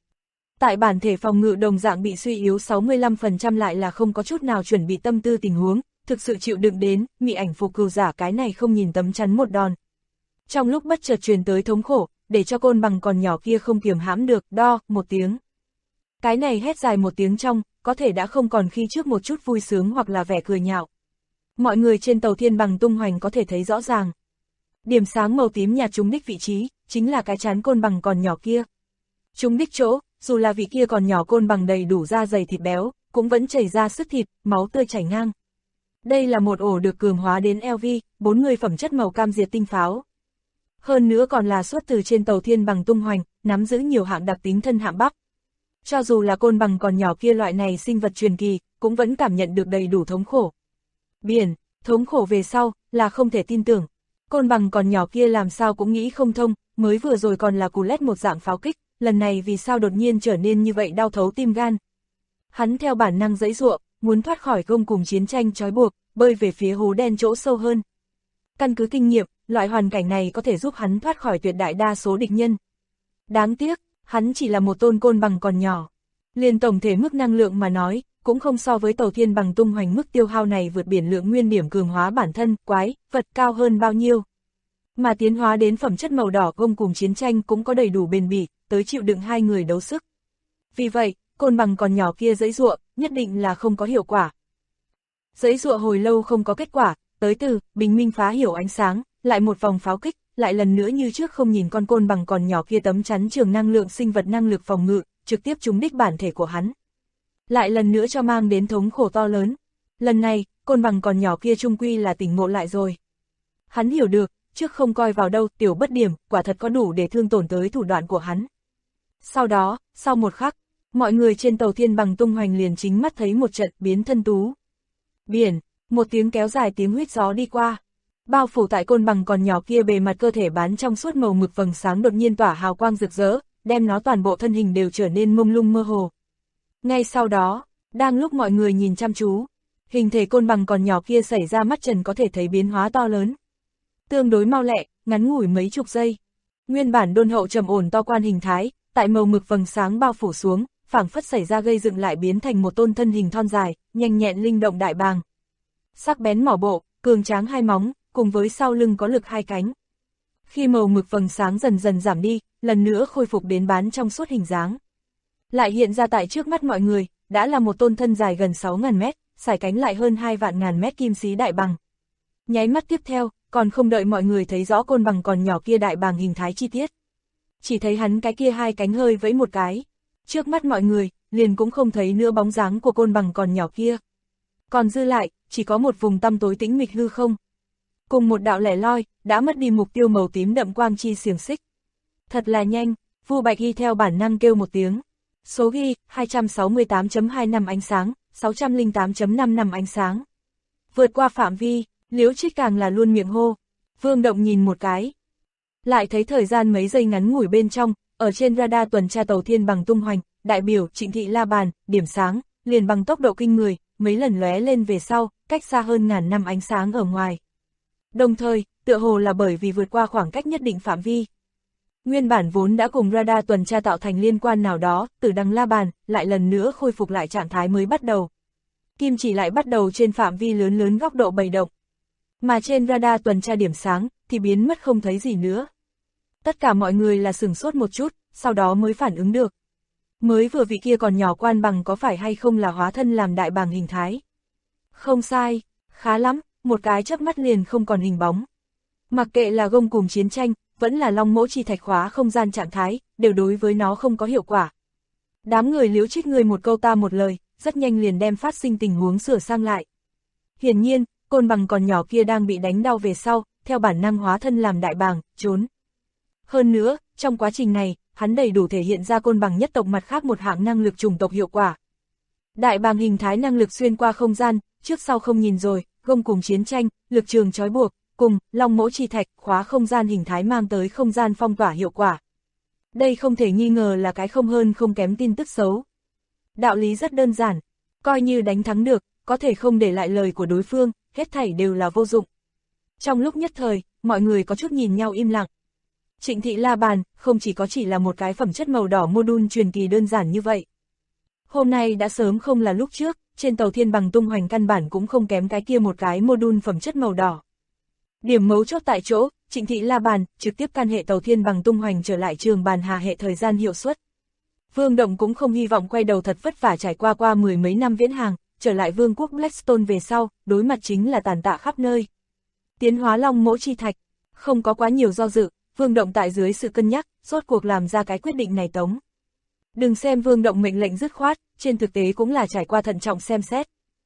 S2: Tại bản thể phòng ngự đồng dạng bị suy yếu 65% lại là không có chút nào chuẩn bị tâm tư tình huống, thực sự chịu đựng đến, mị ảnh phù cừu giả cái này không nhìn tấm chắn một đòn. Trong lúc bất chợt truyền tới thống khổ, để cho Côn Bằng còn nhỏ kia không kiềm hãm được, đo, một tiếng. Cái này hét dài một tiếng trong, có thể đã không còn khi trước một chút vui sướng hoặc là vẻ cười nhạo. Mọi người trên Tàu Thiên Bằng tung hoành có thể thấy rõ ràng. Điểm sáng màu tím nhạt trúng đích vị trí, chính là cái trán Côn Bằng còn nhỏ kia. Trúng đích chỗ, dù là vị kia còn nhỏ Côn Bằng đầy đủ da dày thịt béo, cũng vẫn chảy ra sức thịt, máu tươi chảy ngang. Đây là một ổ được cường hóa đến LV, 40 phẩm chất màu cam diệt tinh pháo. Hơn nữa còn là xuất từ trên Tàu Thiên Bằng tung hoành, nắm giữ nhiều hạng đặc tính thân hạng bắp. Cho dù là côn bằng còn nhỏ kia loại này sinh vật truyền kỳ, cũng vẫn cảm nhận được đầy đủ thống khổ. Biển, thống khổ về sau, là không thể tin tưởng. Côn bằng còn nhỏ kia làm sao cũng nghĩ không thông, mới vừa rồi còn là cú lét một dạng pháo kích, lần này vì sao đột nhiên trở nên như vậy đau thấu tim gan. Hắn theo bản năng giãy giụa, muốn thoát khỏi gông cùng chiến tranh trói buộc, bơi về phía hố đen chỗ sâu hơn. Căn cứ kinh nghiệm, loại hoàn cảnh này có thể giúp hắn thoát khỏi tuyệt đại đa số địch nhân. Đáng tiếc, hắn chỉ là một tôn côn bằng còn nhỏ. Liền tổng thể mức năng lượng mà nói, cũng không so với tàu thiên bằng tung hoành mức tiêu hao này vượt biển lượng nguyên điểm cường hóa bản thân, quái, vật cao hơn bao nhiêu. Mà tiến hóa đến phẩm chất màu đỏ gông cùng chiến tranh cũng có đầy đủ bền bỉ, tới chịu đựng hai người đấu sức. Vì vậy, côn bằng còn nhỏ kia giãy giụa, nhất định là không có hiệu quả. Giãy giụa hồi lâu không có kết quả, tới từ bình minh phá hiểu ánh sáng, lại một vòng pháo kích, lại lần nữa như trước không nhìn con côn bằng còn nhỏ kia tấm chắn trường năng lượng sinh vật năng lực phòng ngự, trực tiếp trúng đích bản thể của hắn. Lại lần nữa cho mang đến thống khổ to lớn. Lần này, côn bằng còn nhỏ kia chung quy là tỉnh ngộ lại rồi. Hắn hiểu được, trước không coi vào đâu, tiểu bất điểm, quả thật có đủ để thương tổn tới thủ đoạn của hắn. Sau đó, sau một khắc, mọi người trên tàu thiên bằng tung hoành liền chính mắt thấy một trận biến thân tú. Biển, một tiếng kéo dài tiếng huýt gió đi qua. Bao phủ tại côn bằng còn nhỏ kia bề mặt cơ thể bán trong suốt màu mực vầng sáng đột nhiên tỏa hào quang rực rỡ, đem nó toàn bộ thân hình đều trở nên mông lung mơ hồ. Ngay sau đó, đang lúc mọi người nhìn chăm chú, hình thể côn bằng còn nhỏ kia xảy ra mắt trần có thể thấy biến hóa to lớn. Tương đối mau lẹ, ngắn ngủi mấy chục giây. Nguyên bản đôn hậu trầm ổn to quan hình thái, tại màu mực vầng sáng bao phủ xuống, phảng phất xảy ra gây dựng lại biến thành một tôn thân hình thon dài, nhanh nhẹn linh động đại bàng. Sắc bén mỏ bộ, cường tráng hai móng, cùng với sau lưng có lực hai cánh. Khi màu mực vầng sáng dần dần giảm đi, lần nữa khôi phục đến bán trong suốt hình dáng. Lại hiện ra tại trước mắt mọi người, đã là một tôn thân dài gần 6.000 mét, sải cánh lại hơn 2 vạn ngàn mét kim xí đại bàng. Nháy mắt tiếp theo, còn không đợi mọi người thấy rõ côn bằng còn nhỏ kia đại bàng hình thái chi tiết. Chỉ thấy hắn cái kia hai cánh hơi vẫy một cái. Trước mắt mọi người, liền cũng không thấy nữa bóng dáng của côn bằng còn nhỏ kia. Còn dư lại, chỉ có một vùng tăm tối tĩnh mịch hư không. Cùng một đạo lẻ loi, đã mất đi mục tiêu màu tím đậm quang chi xiềng xích. Thật là nhanh, Vu Bạch Hy theo bản năng kêu một tiếng. Số ghi, 268.25 ánh sáng, 608.55 ánh sáng. Vượt qua phạm vi, Liễu Trích càng là luôn miệng hô. Vương Động nhìn một cái. Lại thấy thời gian mấy giây ngắn ngủi bên trong, ở trên radar tuần tra tàu thiên bằng tung hoành, đại biểu Trịnh Thị La Bàn, điểm sáng, liền bằng tốc độ kinh người, mấy lần lóe lên về sau, cách xa hơn ngàn năm ánh sáng ở ngoài. Đồng thời, tựa hồ là bởi vì vượt qua khoảng cách nhất định phạm vi. Nguyên bản vốn đã cùng radar tuần tra tạo thành liên quan nào đó, Tử Đằng La Bàn, lại lần nữa khôi phục lại trạng thái mới bắt đầu. Kim chỉ lại bắt đầu trên phạm vi lớn lớn góc độ bầy động. Mà trên radar tuần tra điểm sáng, thì biến mất không thấy gì nữa. Tất cả mọi người là sửng sốt một chút, sau đó mới phản ứng được. Mới vừa vị kia còn nhỏ quan bằng có phải hay không là hóa thân làm đại bàng hình thái. Không sai, khá lắm, một cái chớp mắt liền không còn hình bóng. Mặc kệ là gông cùng chiến tranh, vẫn là long mỗ chi thạch khóa không gian trạng thái, đều đối với nó không có hiệu quả. Đám người Liễu Trích người một câu ta một lời, rất nhanh liền đem phát sinh tình huống sửa sang lại. Hiển nhiên, côn bằng còn nhỏ kia đang bị đánh đau về sau, theo bản năng hóa thân làm đại bàng, trốn. Hơn nữa, trong quá trình này, hắn đầy đủ thể hiện ra côn bằng nhất tộc mặt khác một hạng năng lực chủng tộc hiệu quả. Đại bàng hình thái năng lực xuyên qua không gian, trước sau không nhìn rồi, gông cùng chiến tranh, lực trường trói buộc, cùng long mỗ chi thạch khóa không gian hình thái mang tới không gian phong tỏa hiệu quả. Đây không thể nghi ngờ là cái không hơn không kém tin tức xấu. Đạo lý rất đơn giản, coi như đánh thắng được, có thể không để lại lời của đối phương, hết thảy đều là vô dụng. Trong lúc nhất thời, mọi người có chút nhìn nhau im lặng. Trịnh Thị La Bàn không chỉ là một cái phẩm chất màu đỏ module truyền kỳ đơn giản như vậy. Hôm nay đã sớm không là lúc trước, trên tàu thiên bằng tung hoành căn bản cũng không kém cái kia một cái module phẩm chất màu đỏ. Điểm mấu chốt tại chỗ, Trịnh Thị La Bàn trực tiếp can hệ tàu thiên bằng tung hoành trở lại trường bàn hà hệ thời gian hiệu suất. Vương Động cũng không hy vọng quay đầu thật vất vả trải qua mười mấy năm viễn hàng, trở lại vương quốc Blackstone về sau, đối mặt chính là tàn tạ khắp nơi. Tiến hóa long mỗ chi thạch, không có quá nhiều do dự, Vương Động tại dưới sự cân nhắc, rốt cuộc làm ra cái quyết định này tống. Đừng xem Vương Động mệnh lệnh dứt khoát, trên thực tế cũng là trải qua thận trọng xem xét.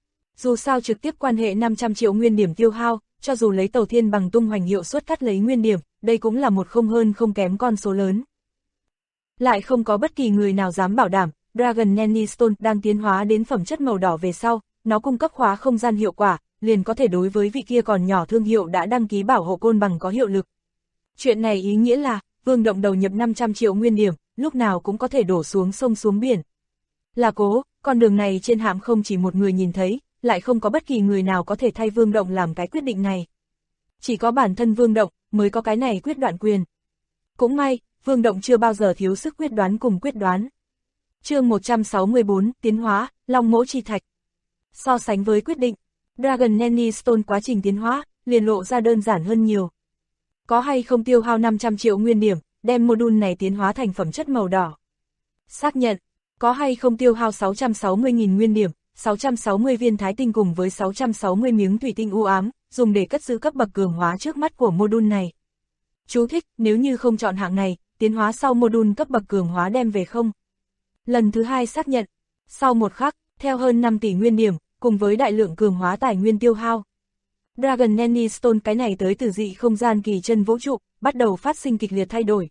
S2: Dù sao trực tiếp quan hệ 500 triệu nguyên điểm tiêu hao, cho dù lấy tàu thiên bằng tung hoành hiệu suất cắt lấy nguyên điểm, đây cũng là một không hơn không kém con số lớn. Lại không có bất kỳ người nào dám bảo đảm, Dragon Nanny Stone đang tiến hóa đến phẩm chất màu đỏ về sau, nó cung cấp khóa không gian hiệu quả, liền có thể đối với vị kia còn nhỏ thương hiệu đã đăng ký bảo hộ côn bằng có hiệu lực. Chuyện này ý nghĩa là, Vương Động đầu nhập 500 triệu nguyên điểm, lúc nào cũng có thể đổ xuống sông xuống biển. Là cố, con đường này trên hạm không chỉ một người nhìn thấy, lại không có bất kỳ người nào có thể thay Vương Động làm cái quyết định này. Chỉ có bản thân Vương Động mới có cái này quyết đoạn quyền. Cũng may, Vương Động chưa bao giờ thiếu sức quyết đoán cùng quyết đoán. Chương 164, tiến hóa, Long Mỗ Chi Thạch. So sánh với quyết định, Dragon Nanny Stone quá trình tiến hóa, liền lộ ra đơn giản hơn nhiều. Có hay không tiêu hao 500 triệu nguyên điểm, đem module này tiến hóa thành phẩm chất màu đỏ? Xác nhận. Có hay không tiêu hao 660.000 nguyên điểm, 660 viên thái tinh cùng với 660 miếng thủy tinh u ám, dùng để cất giữ cấp bậc cường hóa trước mắt của module này. Chú thích, nếu như không chọn hạng này, tiến hóa sau module cấp bậc cường hóa đem về không? Lần thứ hai xác nhận. Sau một khắc, theo hơn 5 tỷ nguyên điểm, cùng với đại lượng cường hóa tài nguyên tiêu hao, Dragon Nanny Stone cái này tới từ dị không gian kỳ chân vũ trụ, bắt đầu phát sinh kịch liệt thay đổi.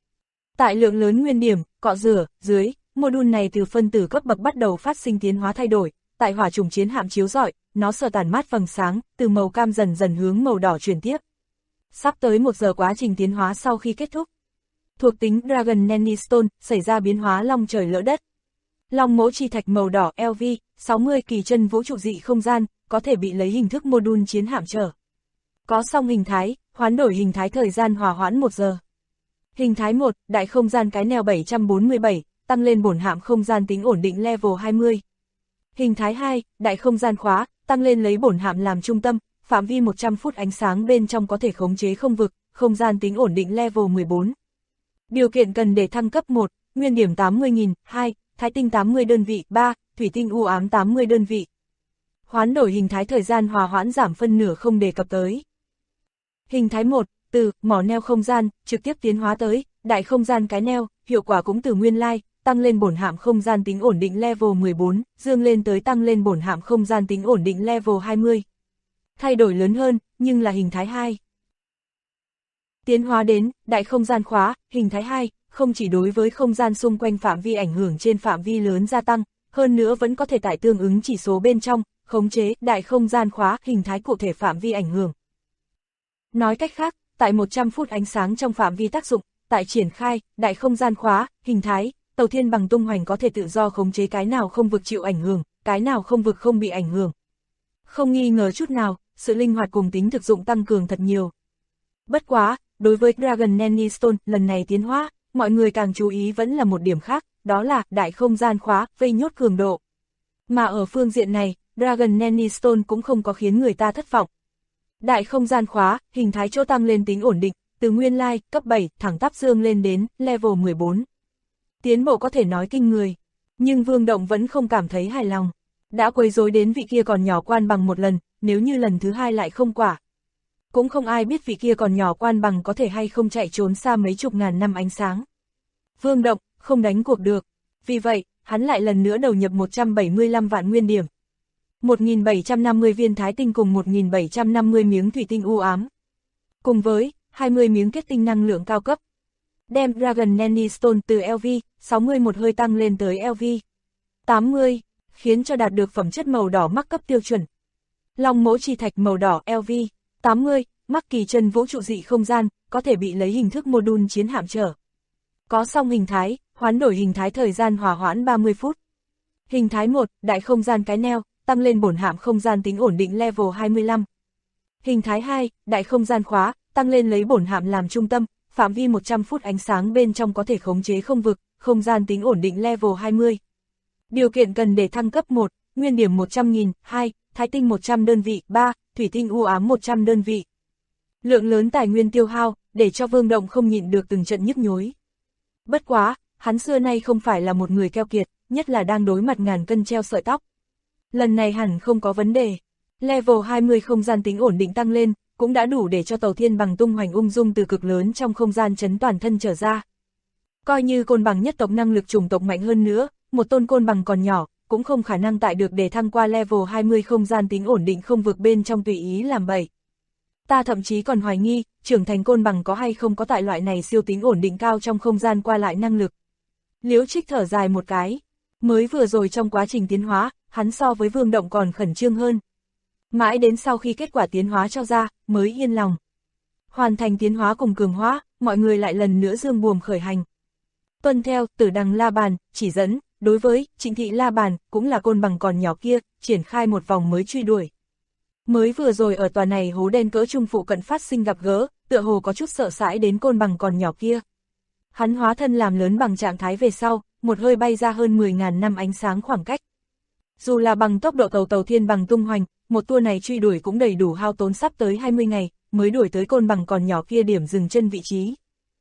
S2: Tại lượng lớn nguyên điểm, cọ rửa, dưới, module này từ phân tử cấp bậc bắt đầu phát sinh tiến hóa thay đổi, tại hỏa trùng chiến hạm chiếu rọi, nó sờ tản mát vầng sáng, từ màu cam dần dần hướng màu đỏ chuyển tiếp. Sắp tới 1 giờ quá trình tiến hóa sau khi kết thúc, thuộc tính Dragon Nanny Stone xảy ra biến hóa long trời lỡ đất. Long Mỗ Chi Thạch màu đỏ LV, 60 kỳ chân vũ trụ dị không gian, có thể bị lấy hình thức module chiến hạm trở. Có song hình thái, hoán đổi hình thái thời gian hòa hoãn 1 giờ. Hình thái 1, đại không gian cái neo 747, tăng lên bổn hạm không gian tính ổn định level 20. Hình thái 2, đại không gian khóa, tăng lên lấy bổn hạm làm trung tâm, phạm vi 100 phút ánh sáng bên trong có thể khống chế không vực, không gian tính ổn định level 14. Điều kiện cần để thăng cấp 1, nguyên điểm 80.000, 2, thái tinh 80 đơn vị, 3, thủy tinh u ám 80 đơn vị. Hoán đổi hình thái thời gian hòa hoãn giảm phân nửa không đề cập tới. Hình thái 1, từ mỏ neo không gian, trực tiếp tiến hóa tới đại không gian cái neo, hiệu quả cũng từ nguyên lai, tăng lên bổn hạm không gian tính ổn định level 14, dương lên tới tăng lên bổn hạm không gian tính ổn định level 20. Thay đổi lớn hơn, nhưng là hình thái 2. Tiến hóa đến đại không gian khóa, hình thái 2, không chỉ đối với không gian xung quanh phạm vi ảnh hưởng trên phạm vi lớn gia tăng, hơn nữa vẫn có thể tại tương ứng chỉ số bên trong, khống chế đại không gian khóa hình thái cụ thể phạm vi ảnh hưởng. Nói cách khác, tại 100 phút ánh sáng trong phạm vi tác dụng, tại triển khai đại không gian khóa hình thái, tàu thiên bằng tung hoành có thể tự do khống chế cái nào không vực chịu ảnh hưởng, cái nào không vực không bị ảnh hưởng. Không nghi ngờ chút nào, sự linh hoạt cùng tính thực dụng tăng cường thật nhiều. Bất quá, đối với Dragon Nanny Stone lần này tiến hóa, mọi người càng chú ý vẫn là một điểm khác, đó là đại không gian khóa vây nhốt cường độ. Mà ở phương diện này, Dragon Nanny Stone cũng không có khiến người ta thất vọng. Đại không gian khóa, hình thái chỗ tăng lên tính ổn định, từ nguyên lai, cấp 7, thẳng tắp dương lên đến level 14. Tiến bộ có thể nói kinh người, nhưng Vương Động vẫn không cảm thấy hài lòng. Đã quấy rối đến vị kia còn nhỏ quan bằng một lần, nếu như lần thứ hai lại không quả. Cũng không ai biết vị kia còn nhỏ quan bằng có thể hay không chạy trốn xa mấy chục ngàn năm ánh sáng. Vương Động, không đánh cuộc được. Vì vậy, hắn lại lần nữa đầu nhập 175 vạn nguyên điểm. 1.750 viên thái tinh cùng 1.750 miếng thủy tinh u ám. Cùng với 20 miếng kết tinh năng lượng cao cấp. Đem Dragon Nanny Stone từ LV 60 một hơi tăng lên tới LV 80, khiến cho đạt được phẩm chất màu đỏ mắc cấp tiêu chuẩn. Long Mỗ Chi Thạch màu đỏ LV 80, mắc kỳ chân vũ trụ dị không gian, có thể bị lấy hình thức module chiến hạm trở. Có song hình thái, hoán đổi hình thái thời gian hòa hoãn 30 phút. Hình thái 1, đại không gian cái neo, tăng lên bổn hạm không gian tính ổn định level 25. Hình thái 2, đại không gian khóa, tăng lên lấy bổn hạm làm trung tâm, phạm vi 100 phút ánh sáng bên trong có thể khống chế không vực, không gian tính ổn định level 20. Điều kiện cần để thăng cấp 1, nguyên điểm 100.000, 2, thái tinh 100 đơn vị, 3, thủy tinh u ám 100 đơn vị. Lượng lớn tài nguyên tiêu hao, để cho Vương Động không nhịn được từng trận nhức nhối. Bất quá, hắn xưa nay không phải là một người keo kiệt, nhất là đang đối mặt ngàn cân treo sợi tóc. Lần này hẳn không có vấn đề. Level 20 không gian tính ổn định tăng lên, cũng đã đủ để cho tàu thiên bằng tung hoành ung dung từ cực lớn trong không gian chấn toàn thân trở ra. Coi như côn bằng nhất tộc năng lực chủng tộc mạnh hơn nữa, một tôn côn bằng còn nhỏ, cũng không khả năng tại được để thăng qua level 20 không gian tính ổn định không vực bên trong tùy ý làm bậy. Ta thậm chí còn hoài nghi, trưởng thành côn bằng có hay không có tại loại này siêu tính ổn định cao trong không gian qua lại năng lực. Liễu Trích thở dài một cái. Mới vừa rồi trong quá trình tiến hóa, hắn so với Vương Động còn khẩn trương hơn. Mãi đến sau khi kết quả tiến hóa cho ra, mới yên lòng. Hoàn thành tiến hóa cùng cường hóa, mọi người lại lần nữa dương buồm khởi hành. Tuân theo Tử Đằng La Bàn, chỉ dẫn, đối với Trịnh Thị La Bàn, cũng là côn bằng còn nhỏ kia, triển khai một vòng mới truy đuổi. Mới vừa rồi ở tòa này hố đen cỡ trung phụ cận phát sinh gặp gỡ, tựa hồ có chút sợ hãi đến côn bằng còn nhỏ kia. Hắn hóa thân làm lớn bằng trạng thái về sau, một hơi bay ra hơn 10.000 năm ánh sáng khoảng cách. Dù là bằng tốc độ tàu thiên bằng tung hoành, một tour này truy đuổi cũng đầy đủ hao tốn sắp tới 20 ngày, mới đuổi tới côn bằng còn nhỏ kia điểm dừng chân vị trí.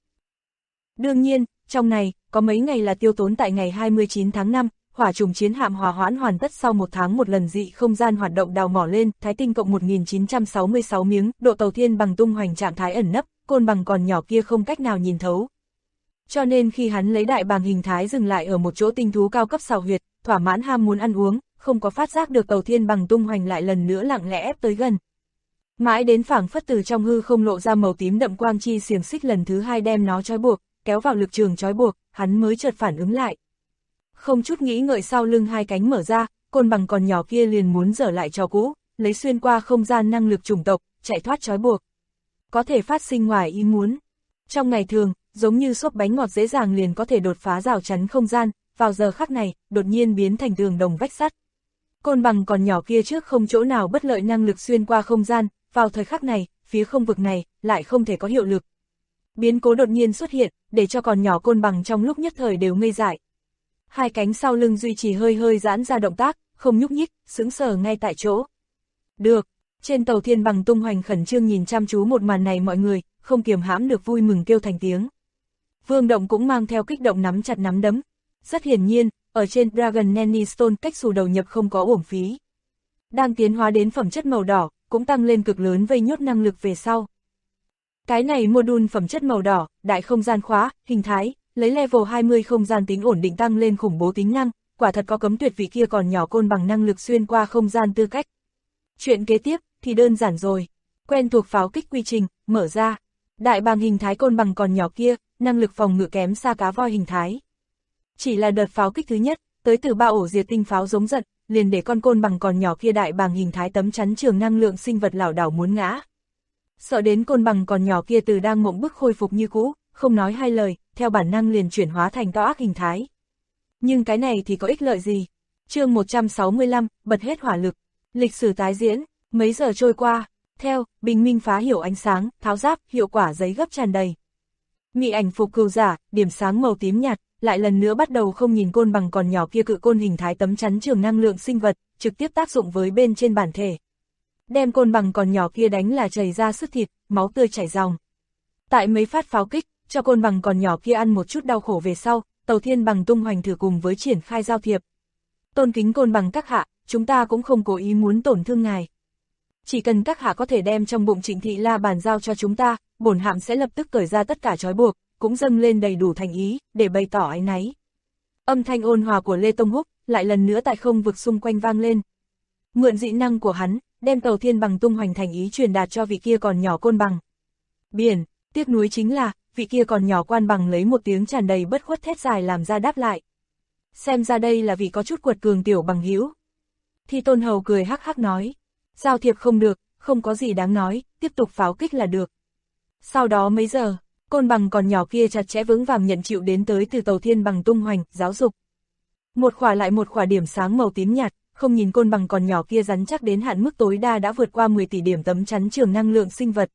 S2: Đương nhiên, trong này, có mấy ngày là tiêu tốn tại ngày 29 tháng 5, hỏa trùng chiến hạm hòa hoãn hoàn tất sau một tháng một lần dị không gian hoạt động đào mỏ lên, Thái Tinh cộng 1966 miếng, độ tàu thiên bằng tung hoành trạng thái ẩn nấp, côn bằng còn nhỏ kia không cách nào nhìn thấu. Cho nên khi hắn lấy đại bàng hình thái dừng lại ở một chỗ tinh thú cao cấp xào huyệt, thỏa mãn ham muốn ăn uống, không có phát giác được tàu thiên bằng tung hoành lại lần nữa lặng lẽ ép tới gần. Mãi đến phảng phất từ trong hư không lộ ra màu tím đậm quang chi xiềng xích lần thứ hai đem nó trói buộc, kéo vào lực trường trói buộc, hắn mới chợt phản ứng lại. Không chút nghĩ ngợi sau lưng hai cánh mở ra, côn bằng còn nhỏ kia liền muốn dở lại trò cũ, lấy xuyên qua không gian năng lực chủng tộc, chạy thoát trói buộc. Có thể phát sinh ngoài ý muốn. Trong ngày thường, giống như xốp bánh ngọt dễ dàng liền có thể đột phá rào chắn không gian, vào giờ khắc này, đột nhiên biến thành tường đồng vách sắt. Côn bằng còn nhỏ kia trước không chỗ nào bất lợi năng lực xuyên qua không gian, vào thời khắc này, phía không vực này, lại không thể có hiệu lực. Biến cố đột nhiên xuất hiện, để cho còn nhỏ côn bằng trong lúc nhất thời đều ngây dại. Hai cánh sau lưng duy trì hơi hơi giãn ra động tác, không nhúc nhích, sững sờ ngay tại chỗ. Được, trên tàu thiên bằng tung hoành khẩn trương nhìn chăm chú một màn này mọi người, không kiềm hãm được vui mừng kêu thành tiếng. Vương Động cũng mang theo kích động nắm chặt nắm đấm. Rất hiển nhiên, ở trên Dragon Nanny Stone cách xù đầu nhập không có uổng phí. Đang tiến hóa đến phẩm chất màu đỏ, cũng tăng lên cực lớn vây nhốt năng lực về sau. Cái này module phẩm chất màu đỏ, đại không gian khóa, hình thái, lấy level 20 không gian tính ổn định tăng lên khủng bố tính năng, quả thật có cấm tuyệt vị kia còn nhỏ côn bằng năng lực xuyên qua không gian tư cách. Chuyện kế tiếp thì đơn giản rồi, quen thuộc pháo kích quy trình, mở ra. Đại bàng hình thái côn bằng còn nhỏ kia, năng lực phòng ngự kém xa cá voi hình thái. Chỉ là đợt pháo kích thứ nhất, tới từ 3 ổ diệt tinh pháo giống giận, liền để con côn bằng còn nhỏ kia đại bàng hình thái tấm chắn trường năng lượng sinh vật lảo đảo muốn ngã. Sợ đến côn bằng còn nhỏ kia từ đang mộng bức khôi phục như cũ, không nói hai lời, theo bản năng liền chuyển hóa thành to ác hình thái. Nhưng cái này thì có ích lợi gì? Chương 165, bật hết hỏa lực. Lịch sử tái diễn, mấy giờ trôi qua, theo, bình minh phá hiểu ánh sáng, tháo giáp, hiệu quả giấy gấp tràn đầy. Mị ảnh phục cừu giả, điểm sáng màu tím nhạt, lại lần nữa bắt đầu không nhìn côn bằng còn nhỏ kia cự côn hình thái tấm chắn trường năng lượng sinh vật, trực tiếp tác dụng với bên trên bản thể. Đem côn bằng còn nhỏ kia đánh là chảy ra sức thịt, máu tươi chảy ròng. Tại mấy phát pháo kích, cho côn bằng còn nhỏ kia ăn một chút đau khổ về sau, tàu thiên bằng tung hoành thử cùng với triển khai giao thiệp. Tôn kính côn bằng các hạ, chúng ta cũng không cố ý muốn tổn thương ngài. Chỉ cần các hạ có thể đem trong bụng Trịnh Thị La Bàn giao cho chúng ta, bổn hạm sẽ lập tức cởi ra tất cả trói buộc, cũng dâng lên đầy đủ thành ý, để bày tỏ áy náy. Âm thanh ôn hòa của Lê Tông Húc, lại lần nữa tại không vực xung quanh vang lên. Mượn dị năng của hắn, đem tàu thiên bằng tung hoành thành ý truyền đạt cho vị kia còn nhỏ côn bằng. Biển, tiếc nuối chính là, vị kia còn nhỏ quan bằng lấy một tiếng tràn đầy bất khuất thét dài làm ra đáp lại. Xem ra đây là vị có chút quật cường tiểu bằng hữu. Thi Tôn Hầu cười hắc hắc nói, giao thiệp không được, không có gì đáng nói, tiếp tục pháo kích là được. Sau đó mấy giờ, côn bằng còn nhỏ kia chặt chẽ vững vàng nhận chịu đến tới từ tàu thiên bằng tung hoành, giáo dục. Một khỏa lại một khỏa điểm sáng màu tím nhạt, không nhìn côn bằng còn nhỏ kia rắn chắc đến hạn mức tối đa đã vượt qua 10 tỷ điểm tấm chắn trường năng lượng sinh vật.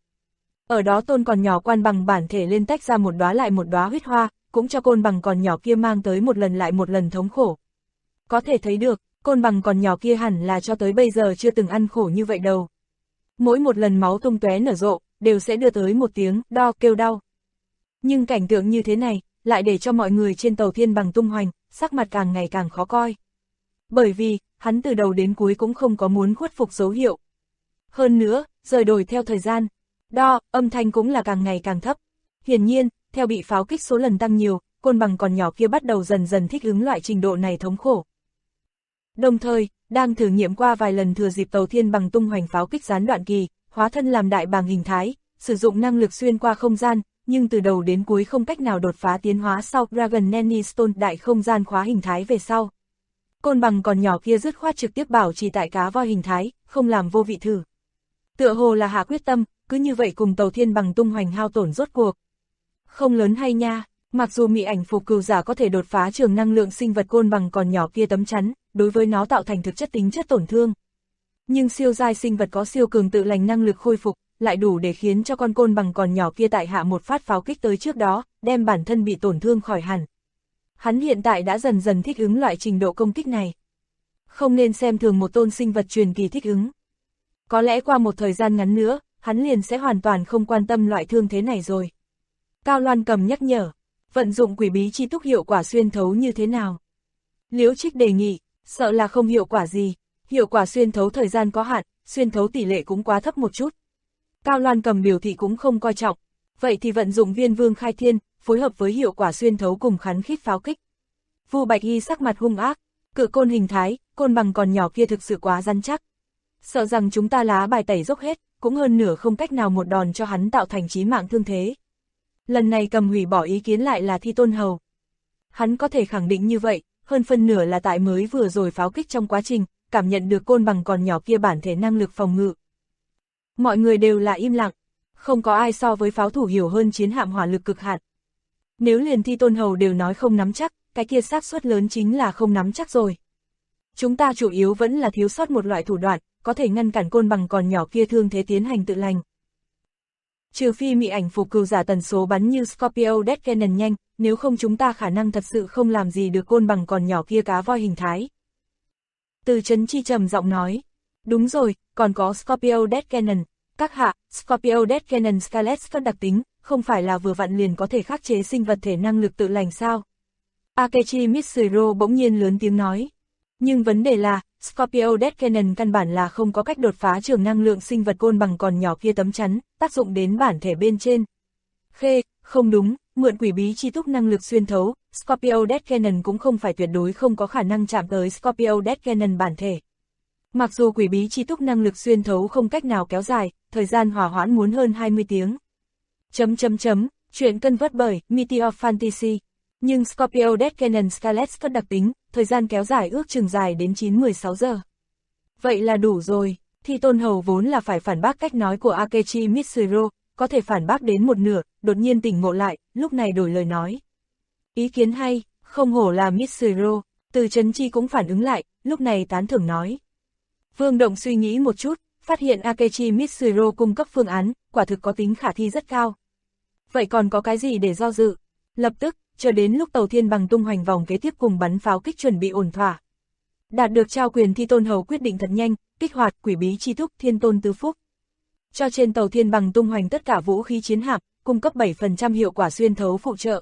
S2: Ở đó tôn còn nhỏ quan bằng bản thể lên tách ra một đóa lại một đóa huyết hoa, cũng cho côn bằng còn nhỏ kia mang tới một lần lại một lần thống khổ. Có thể thấy được, côn bằng còn nhỏ kia hẳn là cho tới bây giờ chưa từng ăn khổ như vậy đâu. Mỗi một lần máu tung tóe nở rộ, đều sẽ đưa tới một tiếng đo kêu đau. Nhưng cảnh tượng như thế này, lại để cho mọi người trên tàu thiên bằng tung hoành, sắc mặt càng ngày càng khó coi. Bởi vì, hắn từ đầu đến cuối cũng không có muốn khuất phục dấu hiệu. Hơn nữa, rời đổi theo thời gian, đo, âm thanh cũng là càng ngày càng thấp. Hiển nhiên, theo bị pháo kích số lần tăng nhiều, côn bằng còn nhỏ kia bắt đầu dần dần thích ứng loại trình độ này thống khổ. Đồng thời, đang thử nghiệm qua vài lần thừa dịp tàu thiên bằng tung hoành pháo kích gián đoạn kỳ, hóa thân làm đại bàng hình thái, sử dụng năng lực xuyên qua không gian, nhưng từ đầu đến cuối không cách nào đột phá tiến hóa sau Dragon Nanny Stone đại không gian khóa hình thái về sau. Côn bằng còn nhỏ kia dứt khoát trực tiếp bảo trì tại cá voi hình thái, không làm vô vị thử. Tựa hồ là hạ quyết tâm, cứ như vậy cùng tàu thiên bằng tung hoành hao tổn rốt cuộc. Không lớn hay nha, mặc dù mị ảnh phục cừu giả có thể đột phá trường năng lượng sinh vật côn bằng còn nhỏ kia tấm chắn, đối với nó tạo thành thực chất tính chất tổn thương. Nhưng siêu giai sinh vật có siêu cường tự lành năng lực khôi phục, lại đủ để khiến cho con côn bằng còn nhỏ kia tại hạ một phát pháo kích tới trước đó, đem bản thân bị tổn thương khỏi hẳn. Hắn hiện tại đã dần dần thích ứng loại trình độ công kích này. Không nên xem thường một tôn sinh vật truyền kỳ thích ứng. Có lẽ qua một thời gian ngắn nữa, hắn liền sẽ hoàn toàn không quan tâm loại thương thế này rồi. Cao Loan Cầm nhắc nhở, vận dụng quỷ bí chi túc hiệu quả xuyên thấu như thế nào? Liễu Trích đề nghị, sợ là không hiệu quả gì, hiệu quả xuyên thấu thời gian có hạn, xuyên thấu tỷ lệ cũng quá thấp một chút. Cao Loan Cầm biểu thị cũng không coi trọng, vậy thì vận dụng viên vương khai thiên, phối hợp với hiệu quả xuyên thấu cùng khắn khít pháo kích. Vu Bạch Y sắc mặt hung ác, cự côn hình thái, côn bằng còn nhỏ kia thực sự quá rắn chắc. Sợ rằng chúng ta lá bài tẩy dốc hết, cũng hơn nửa không cách nào một đòn cho hắn tạo thành chí mạng thương thế. Lần này Cầm hủy bỏ ý kiến lại là Thi Tôn Hầu. Hắn có thể khẳng định như vậy, hơn phân nửa là tại mới vừa rồi pháo kích trong quá trình, cảm nhận được côn bằng còn nhỏ kia bản thể năng lực phòng ngự. Mọi người đều là im lặng, không có ai so với pháo thủ hiểu hơn chiến hạm hỏa lực cực hạn. Nếu liền Thi Tôn Hầu đều nói không nắm chắc, cái kia xác suất lớn chính là không nắm chắc rồi. Chúng ta chủ yếu vẫn là thiếu sót một loại thủ đoạn, có thể ngăn cản côn bằng còn nhỏ kia thương thế tiến hành tự lành. Trừ phi mị ảnh phục cừu giả tần số bắn như Scorpio Death Cannon nhanh, nếu không chúng ta khả năng thật sự không làm gì được côn bằng còn nhỏ kia cá voi hình thái. Từ Trấn Chi trầm giọng nói, đúng rồi, còn có Scorpio Death Cannon, các hạ, Scorpio Death Cannon Scarlet các đặc tính, không phải là vừa vặn liền có thể khắc chế sinh vật thể năng lực tự lành sao? Akechi Mitsuro bỗng nhiên lớn tiếng nói. Nhưng vấn đề là, Scorpio Death Cannon căn bản là không có cách đột phá trường năng lượng sinh vật côn bằng còn nhỏ kia tấm chắn, tác dụng đến bản thể bên trên. Không đúng, mượn quỷ bí chi túc năng lực xuyên thấu, Scorpio Death Cannon cũng không phải tuyệt đối không có khả năng chạm tới Scorpio Death Cannon bản thể. Mặc dù quỷ bí chi túc năng lực xuyên thấu không cách nào kéo dài, thời gian hòa hoãn muốn hơn 20 tiếng. Chuyện cân vớt bởi Meteor Fantasy. Nhưng Scorpio Death Cannon Scarlet có đặc tính, thời gian kéo dài ước chừng dài đến 9-16 giờ. Vậy là đủ rồi, Thi Tôn Hầu vốn là phải phản bác cách nói của Akechi Mitsuro, có thể phản bác đến một nửa, đột nhiên tỉnh ngộ lại, lúc này đổi lời nói. Ý kiến hay, không hổ là Mitsuro, Từ Trấn Chi cũng phản ứng lại, lúc này tán thưởng nói. Vương Động suy nghĩ một chút, phát hiện Akechi Mitsuro cung cấp phương án, quả thực có tính khả thi rất cao. Vậy còn có cái gì để do dự? Lập tức, chờ đến lúc tàu thiên bằng tung hoành vòng kế tiếp cùng bắn pháo kích chuẩn bị ổn thỏa. Đạt được trao quyền Thi Tôn Hầu quyết định thật nhanh, kích hoạt quỷ bí chi túc Thiên Tôn Tứ Phúc. Cho trên tàu thiên bằng tung hoành tất cả vũ khí chiến hạm, cung cấp 7% hiệu quả xuyên thấu phụ trợ.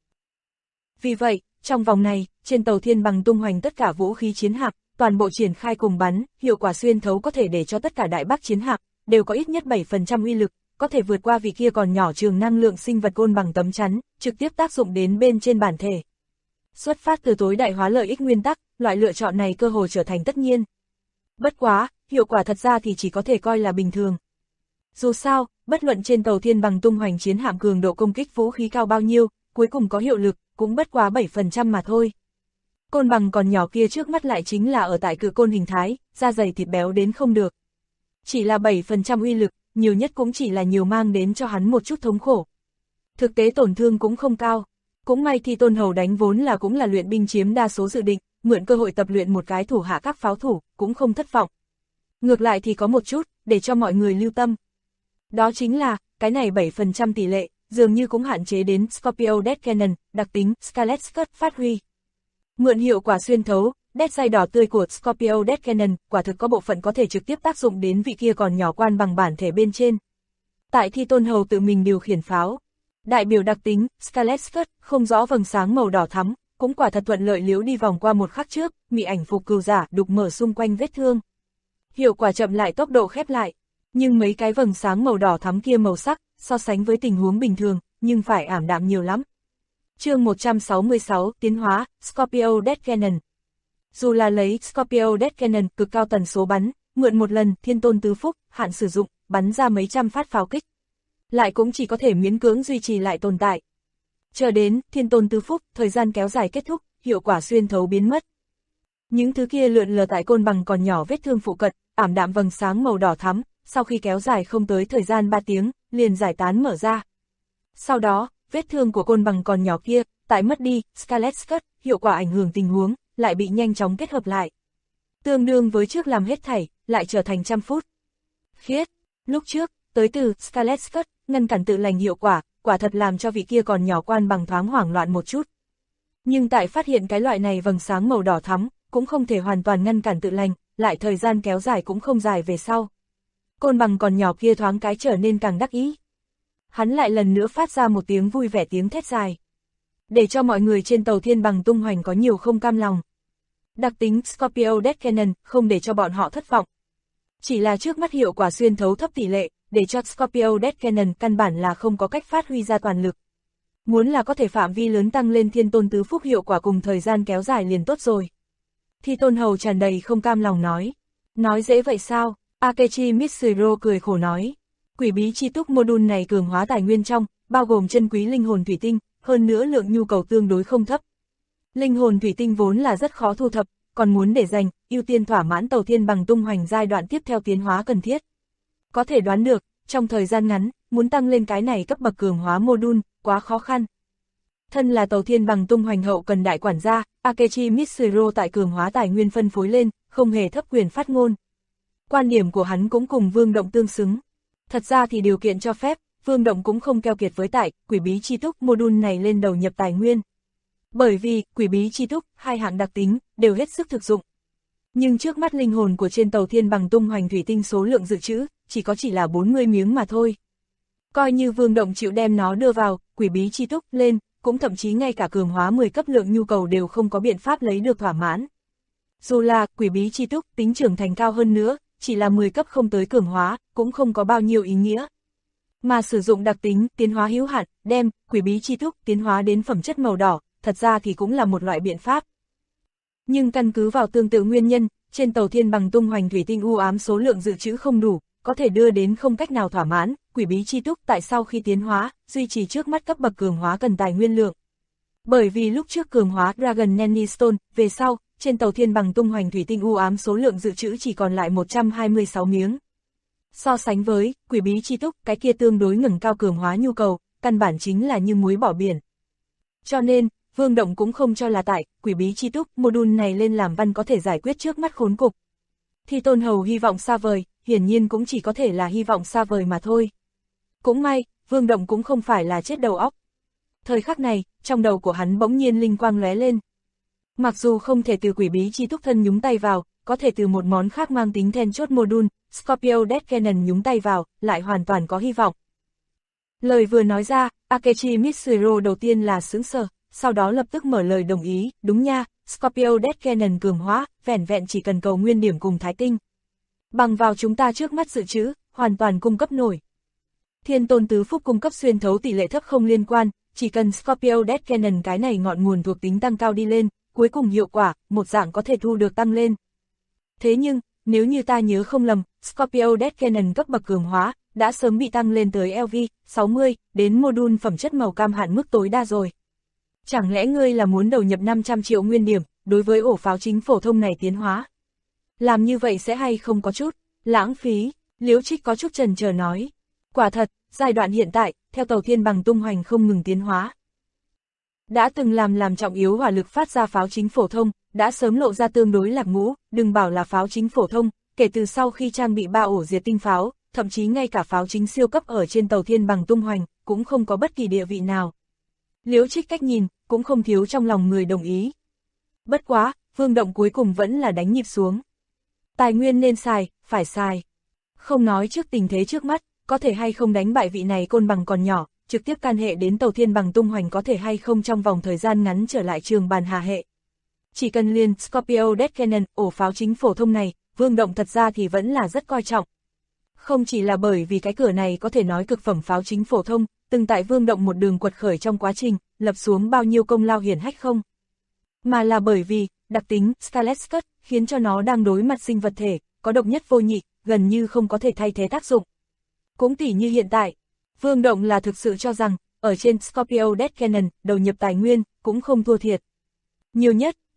S2: Vì vậy, trong vòng này, trên tàu thiên bằng tung hoành tất cả vũ khí chiến hạm, toàn bộ triển khai cùng bắn, hiệu quả xuyên thấu có thể để cho tất cả đại bắc chiến hạm, đều có ít nhất 7% uy lực, có thể vượt qua vị kia còn nhỏ trường năng lượng sinh vật côn bằng tấm chắn, trực tiếp tác dụng đến bên trên bản thể. Xuất phát từ tối đại hóa lợi ích nguyên tắc, loại lựa chọn này cơ hồ trở thành tất nhiên. Bất quá, hiệu quả thật ra thì chỉ có thể coi là bình thường. Dù sao, bất luận trên tàu thiên bằng tung hoành chiến hạm cường độ công kích vũ khí cao bao nhiêu, cuối cùng có hiệu lực, cũng bất quá 7% mà thôi. Côn bằng còn nhỏ kia trước mắt lại chính là ở tại cự côn hình thái, da dày thịt béo đến không được. Chỉ là 7% uy lực, nhiều nhất cũng chỉ là nhiều mang đến cho hắn một chút thống khổ. Thực tế tổn thương cũng không cao. Cũng may Thi Tôn Hầu đánh vốn là cũng là luyện binh chiếm đa số dự định, mượn cơ hội tập luyện một cái thủ hạ các pháo thủ, cũng không thất vọng. Ngược lại thì có một chút, để cho mọi người lưu tâm. Đó chính là, cái này 7% tỷ lệ, dường như cũng hạn chế đến Scorpio Death Cannon, đặc tính Scarlet Skirt phát huy. Mượn hiệu quả xuyên thấu, Death dây đỏ tươi của Scorpio Death Cannon, quả thực có bộ phận có thể trực tiếp tác dụng đến vị kia còn nhỏ quan bằng bản thể bên trên. Tại Thi Tôn Hầu tự mình điều khiển pháo. Đại biểu đặc tính, Scarlet Skirt, không rõ vầng sáng màu đỏ thắm, cũng quả thật thuận lợi liếu đi vòng qua một khắc trước, mị ảnh phục cừu giả đục mở xung quanh vết thương. Hiệu quả chậm lại tốc độ khép lại, nhưng mấy cái vầng sáng màu đỏ thắm kia màu sắc, so sánh với tình huống bình thường, nhưng phải ảm đạm nhiều lắm. Chương 166, tiến hóa, Scorpio Death Cannon. Dù là lấy Scorpio Death Cannon cực cao tần số bắn, mượn một lần Thiên Tôn Tứ Phúc, hạn sử dụng, bắn ra mấy trăm phát pháo kích. Lại cũng chỉ có thể miễn cưỡng duy trì lại tồn tại. Chờ đến Thiên Tôn Tứ Phúc, thời gian kéo dài kết thúc, hiệu quả xuyên thấu biến mất. Những thứ kia lượn lờ tại côn bằng còn nhỏ vết thương phụ cận, ảm đạm vầng sáng màu đỏ thắm, sau khi kéo dài không tới thời gian 3 tiếng, liền giải tán mở ra. Sau đó, vết thương của côn bằng còn nhỏ kia, tại mất đi Scarlet Cut, hiệu quả ảnh hưởng tình huống, lại bị nhanh chóng kết hợp lại. Tương đương với trước làm hết thảy, lại trở thành 100 phút. Khiết, lúc trước, tới từ Scarlet Cut, ngăn cản tự lành hiệu quả, quả thật làm cho vị kia còn nhỏ quan bằng thoáng hoảng loạn một chút. Nhưng tại phát hiện cái loại này vầng sáng màu đỏ thắm, cũng không thể hoàn toàn ngăn cản tự lành, lại thời gian kéo dài cũng không dài về sau. Côn bằng còn nhỏ kia thoáng cái trở nên càng đắc ý. Hắn lại lần nữa phát ra một tiếng vui vẻ tiếng thét dài. Để cho mọi người trên tàu thiên bằng tung hoành có nhiều không cam lòng. Đặc tính Scorpio Death Cannon không để cho bọn họ thất vọng. Chỉ là trước mắt hiệu quả xuyên thấu thấp tỷ lệ, để cho Scorpio Death Cannon căn bản là không có cách phát huy ra toàn lực. Muốn là có thể phạm vi lớn tăng lên thiên tôn tứ phúc hiệu quả cùng thời gian kéo dài liền tốt rồi. Thi tôn hầu tràn đầy không cam lòng nói. Nói dễ vậy sao? Akechi Mitsuro cười khổ nói. Quỷ bí chi túc module này cường hóa tài nguyên trong, bao gồm chân quý linh hồn thủy tinh, hơn nữa lượng nhu cầu tương đối không thấp. Linh hồn thủy tinh vốn là rất khó thu thập, còn muốn để dành, ưu tiên thỏa mãn tàu thiên bằng tung hoành giai đoạn tiếp theo tiến hóa cần thiết. Có thể đoán được, trong thời gian ngắn, muốn tăng lên cái này cấp bậc cường hóa module, quá khó khăn. Thân là tàu thiên bằng tung hoành hậu cần đại quản gia, Akechi Mitsuro tại cường hóa tài nguyên phân phối lên, không hề thấp quyền phát ngôn. Quan điểm của hắn cũng cùng Vương Động tương xứng. Thật ra thì điều kiện cho phép, Vương Động cũng không keo kiệt với tại quỷ bí chi túc module này lên đầu nhập tài nguyên. Bởi vì, quỷ bí chi túc, hai hạng đặc tính, đều hết sức thực dụng. Nhưng trước mắt linh hồn của trên tàu thiên bằng tung hoành thủy tinh số lượng dự trữ, chỉ là 40 miếng mà thôi. Coi như Vương Động chịu đem nó đưa vào, quỷ bí chi túc, lên, cũng thậm chí ngay cả cường hóa 10 cấp lượng nhu cầu đều không có biện pháp lấy được thỏa mãn. Dù là, quỷ bí chi túc, tính trưởng thành cao hơn nữa, chỉ là 10 cấp không tới cường hóa, cũng không có bao nhiêu ý nghĩa. Mà sử dụng đặc tính, tiến hóa hữu hạn, đem, quỷ bí chi túc, tiến hóa đến phẩm chất màu đỏ, thật ra thì cũng là một loại biện pháp. Nhưng căn cứ vào tương tự nguyên nhân, trên tàu thiên bằng tung hoành thủy tinh u ám số lượng dự trữ không đủ, có thể đưa đến không cách nào thỏa mãn, quỷ bí chi túc tại sau khi tiến hóa, duy trì trước mắt cấp bậc cường hóa cần tài nguyên lượng. Bởi vì lúc trước cường hóa Dragon Nanny Stone, về sau, trên tàu thiên bằng tung hoành thủy tinh u ám số lượng dự trữ chỉ còn lại 126 miếng. So sánh với, quỷ bí chi túc, cái kia tương đối ngẩng cao cường hóa nhu cầu, căn bản chính là như muối bỏ biển. Cho nên, Vương Động cũng không cho là tại, quỷ bí chi túc, module này lên làm văn có thể giải quyết trước mắt khốn cục. Thi tôn hầu hy vọng xa vời, hiển nhiên cũng chỉ có thể là hy vọng xa vời mà thôi. Cũng may, Vương Động cũng không phải là chết đầu óc. Thời khắc này, trong đầu của hắn bỗng nhiên linh quang lóe lên. Mặc dù không thể từ quỷ bí chi túc thân nhúng tay vào, có thể từ một món khác mang tính then chốt module, Scorpio Death Cannon nhúng tay vào, lại hoàn toàn có hy vọng. Lời vừa nói ra, Akechi Mitsuro đầu tiên là sững sờ, sau đó lập tức mở lời đồng ý, đúng nha, Scorpio Death Cannon cường hóa, vẻn vẹn chỉ cần cầu nguyên điểm cùng thái tinh. Bằng vào chúng ta trước mắt dự trữ, hoàn toàn cung cấp nổi. Thiên tôn tứ phúc cung cấp xuyên thấu tỷ lệ thấp không liên quan, chỉ cần Scorpio Death Cannon cái này ngọn nguồn thuộc tính tăng cao đi lên, cuối cùng hiệu quả, một dạng có thể thu được tăng lên. Thế nhưng, nếu như ta nhớ không lầm, Scorpio Death Cannon cấp bậc cường hóa, đã sớm bị tăng lên tới LV 60, đến module phẩm chất màu cam hạn mức tối đa rồi. Chẳng lẽ ngươi là muốn đầu nhập 500 triệu nguyên điểm, đối với ổ pháo chính phổ thông này tiến hóa? Làm như vậy sẽ hay không có chút lãng phí? Liễu Trích có chút chần chờ nói. Quả thật, giai đoạn hiện tại, theo tàu thiên bằng tung hoành không ngừng tiến hóa. Đã từng làm trọng yếu hỏa lực phát ra pháo chính phổ thông, đã sớm lộ ra tương đối lạc ngũ, đừng bảo là pháo chính phổ thông, kể từ sau khi trang bị 3 ổ diệt tinh pháo, thậm chí ngay cả pháo chính siêu cấp ở trên tàu thiên bằng tung hoành, cũng không có bất kỳ địa vị nào. Liễu Trích cách nhìn, cũng không thiếu trong lòng người đồng ý. Bất quá, Vương Động cuối cùng vẫn là đánh nhịp xuống. Tài nguyên nên xài, phải xài. Không nói trước tình thế trước mắt, có thể hay không đánh bại vị này côn bằng còn nhỏ, trực tiếp can hệ đến tàu thiên bằng tung hoành có thể hay không trong vòng thời gian ngắn trở lại trường bàn hà hệ. Chỉ cần liền Scorpio Death Cannon, ổ pháo chính phổ thông này, Vương Động thật ra thì vẫn là rất coi trọng. Không chỉ là bởi vì cái cửa này có thể nói cực phẩm pháo chính phổ thông, từng tại Vương Động một đường quật khởi trong quá trình, lập xuống bao nhiêu công lao hiển hách không. Mà là bởi vì, đặc tính Scarlet Cut khiến cho nó đang đối mặt sinh vật thể, có độc nhất vô nhị, gần như không có thể thay thế tác dụng. Cũng tỉ như hiện tại, Vương Động là thực sự cho rằng, ở trên Scorpio Death Cannon, đầu nhập tài nguyên, cũng không thua thiệt. Nhiều nhất,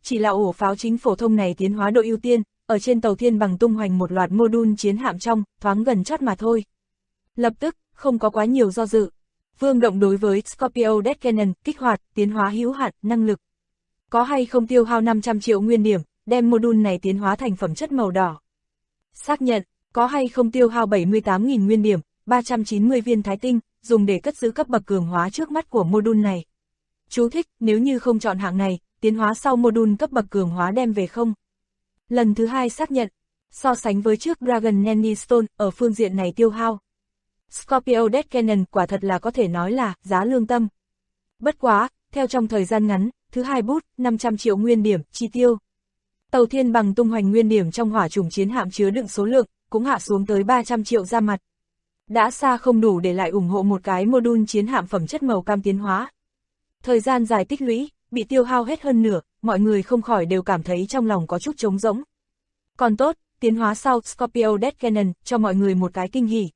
S2: chỉ là ổ pháo chính phổ thông này tiến hóa độ ưu tiên, ở trên tàu thiên bằng tung hoành một loạt mô-đun chiến hạm trong, thoáng gần chót mà thôi. Lập tức, không có quá nhiều do dự. Vương Động đối với Scorpio Death Cannon kích hoạt, tiến hóa hữu hạn, năng lực. Có hay không tiêu hao 500 triệu nguyên điểm, đem mô-đun này tiến hóa thành phẩm chất màu đỏ. Xác nhận, có hay không tiêu hao 78.000 nguyên điểm, 390 viên thái tinh, dùng để cất giữ cấp bậc cường hóa trước mắt của mô-đun này. Chú thích, nếu như không chọn hạng này, tiến hóa sau mô-đun cấp bậc cường hóa đem về không. Lần thứ hai xác nhận, so sánh với trước Dragon Nanny Stone, ở phương diện này tiêu hao. Scorpio Death Cannon quả thật là có thể nói là giá lương tâm. Bất quá, theo trong thời gian ngắn, thứ hai bút, 500 triệu nguyên điểm, chi tiêu. Tàu thiên bằng tung hoành nguyên điểm trong hỏa trùng chiến hạm chứa đựng số lượng, cũng hạ xuống tới 300 triệu ra mặt. Đã xa không đủ để lại ủng hộ một cái mô-đun chiến hạm phẩm chất màu cam tiến hóa. Thời gian dài tích lũy, bị tiêu hao hết hơn nửa, mọi người không khỏi đều cảm thấy trong lòng có chút trống rỗng. Còn tốt, tiến hóa sau Scorpio Death Cannon cho mọi người một cái kinh hỉ.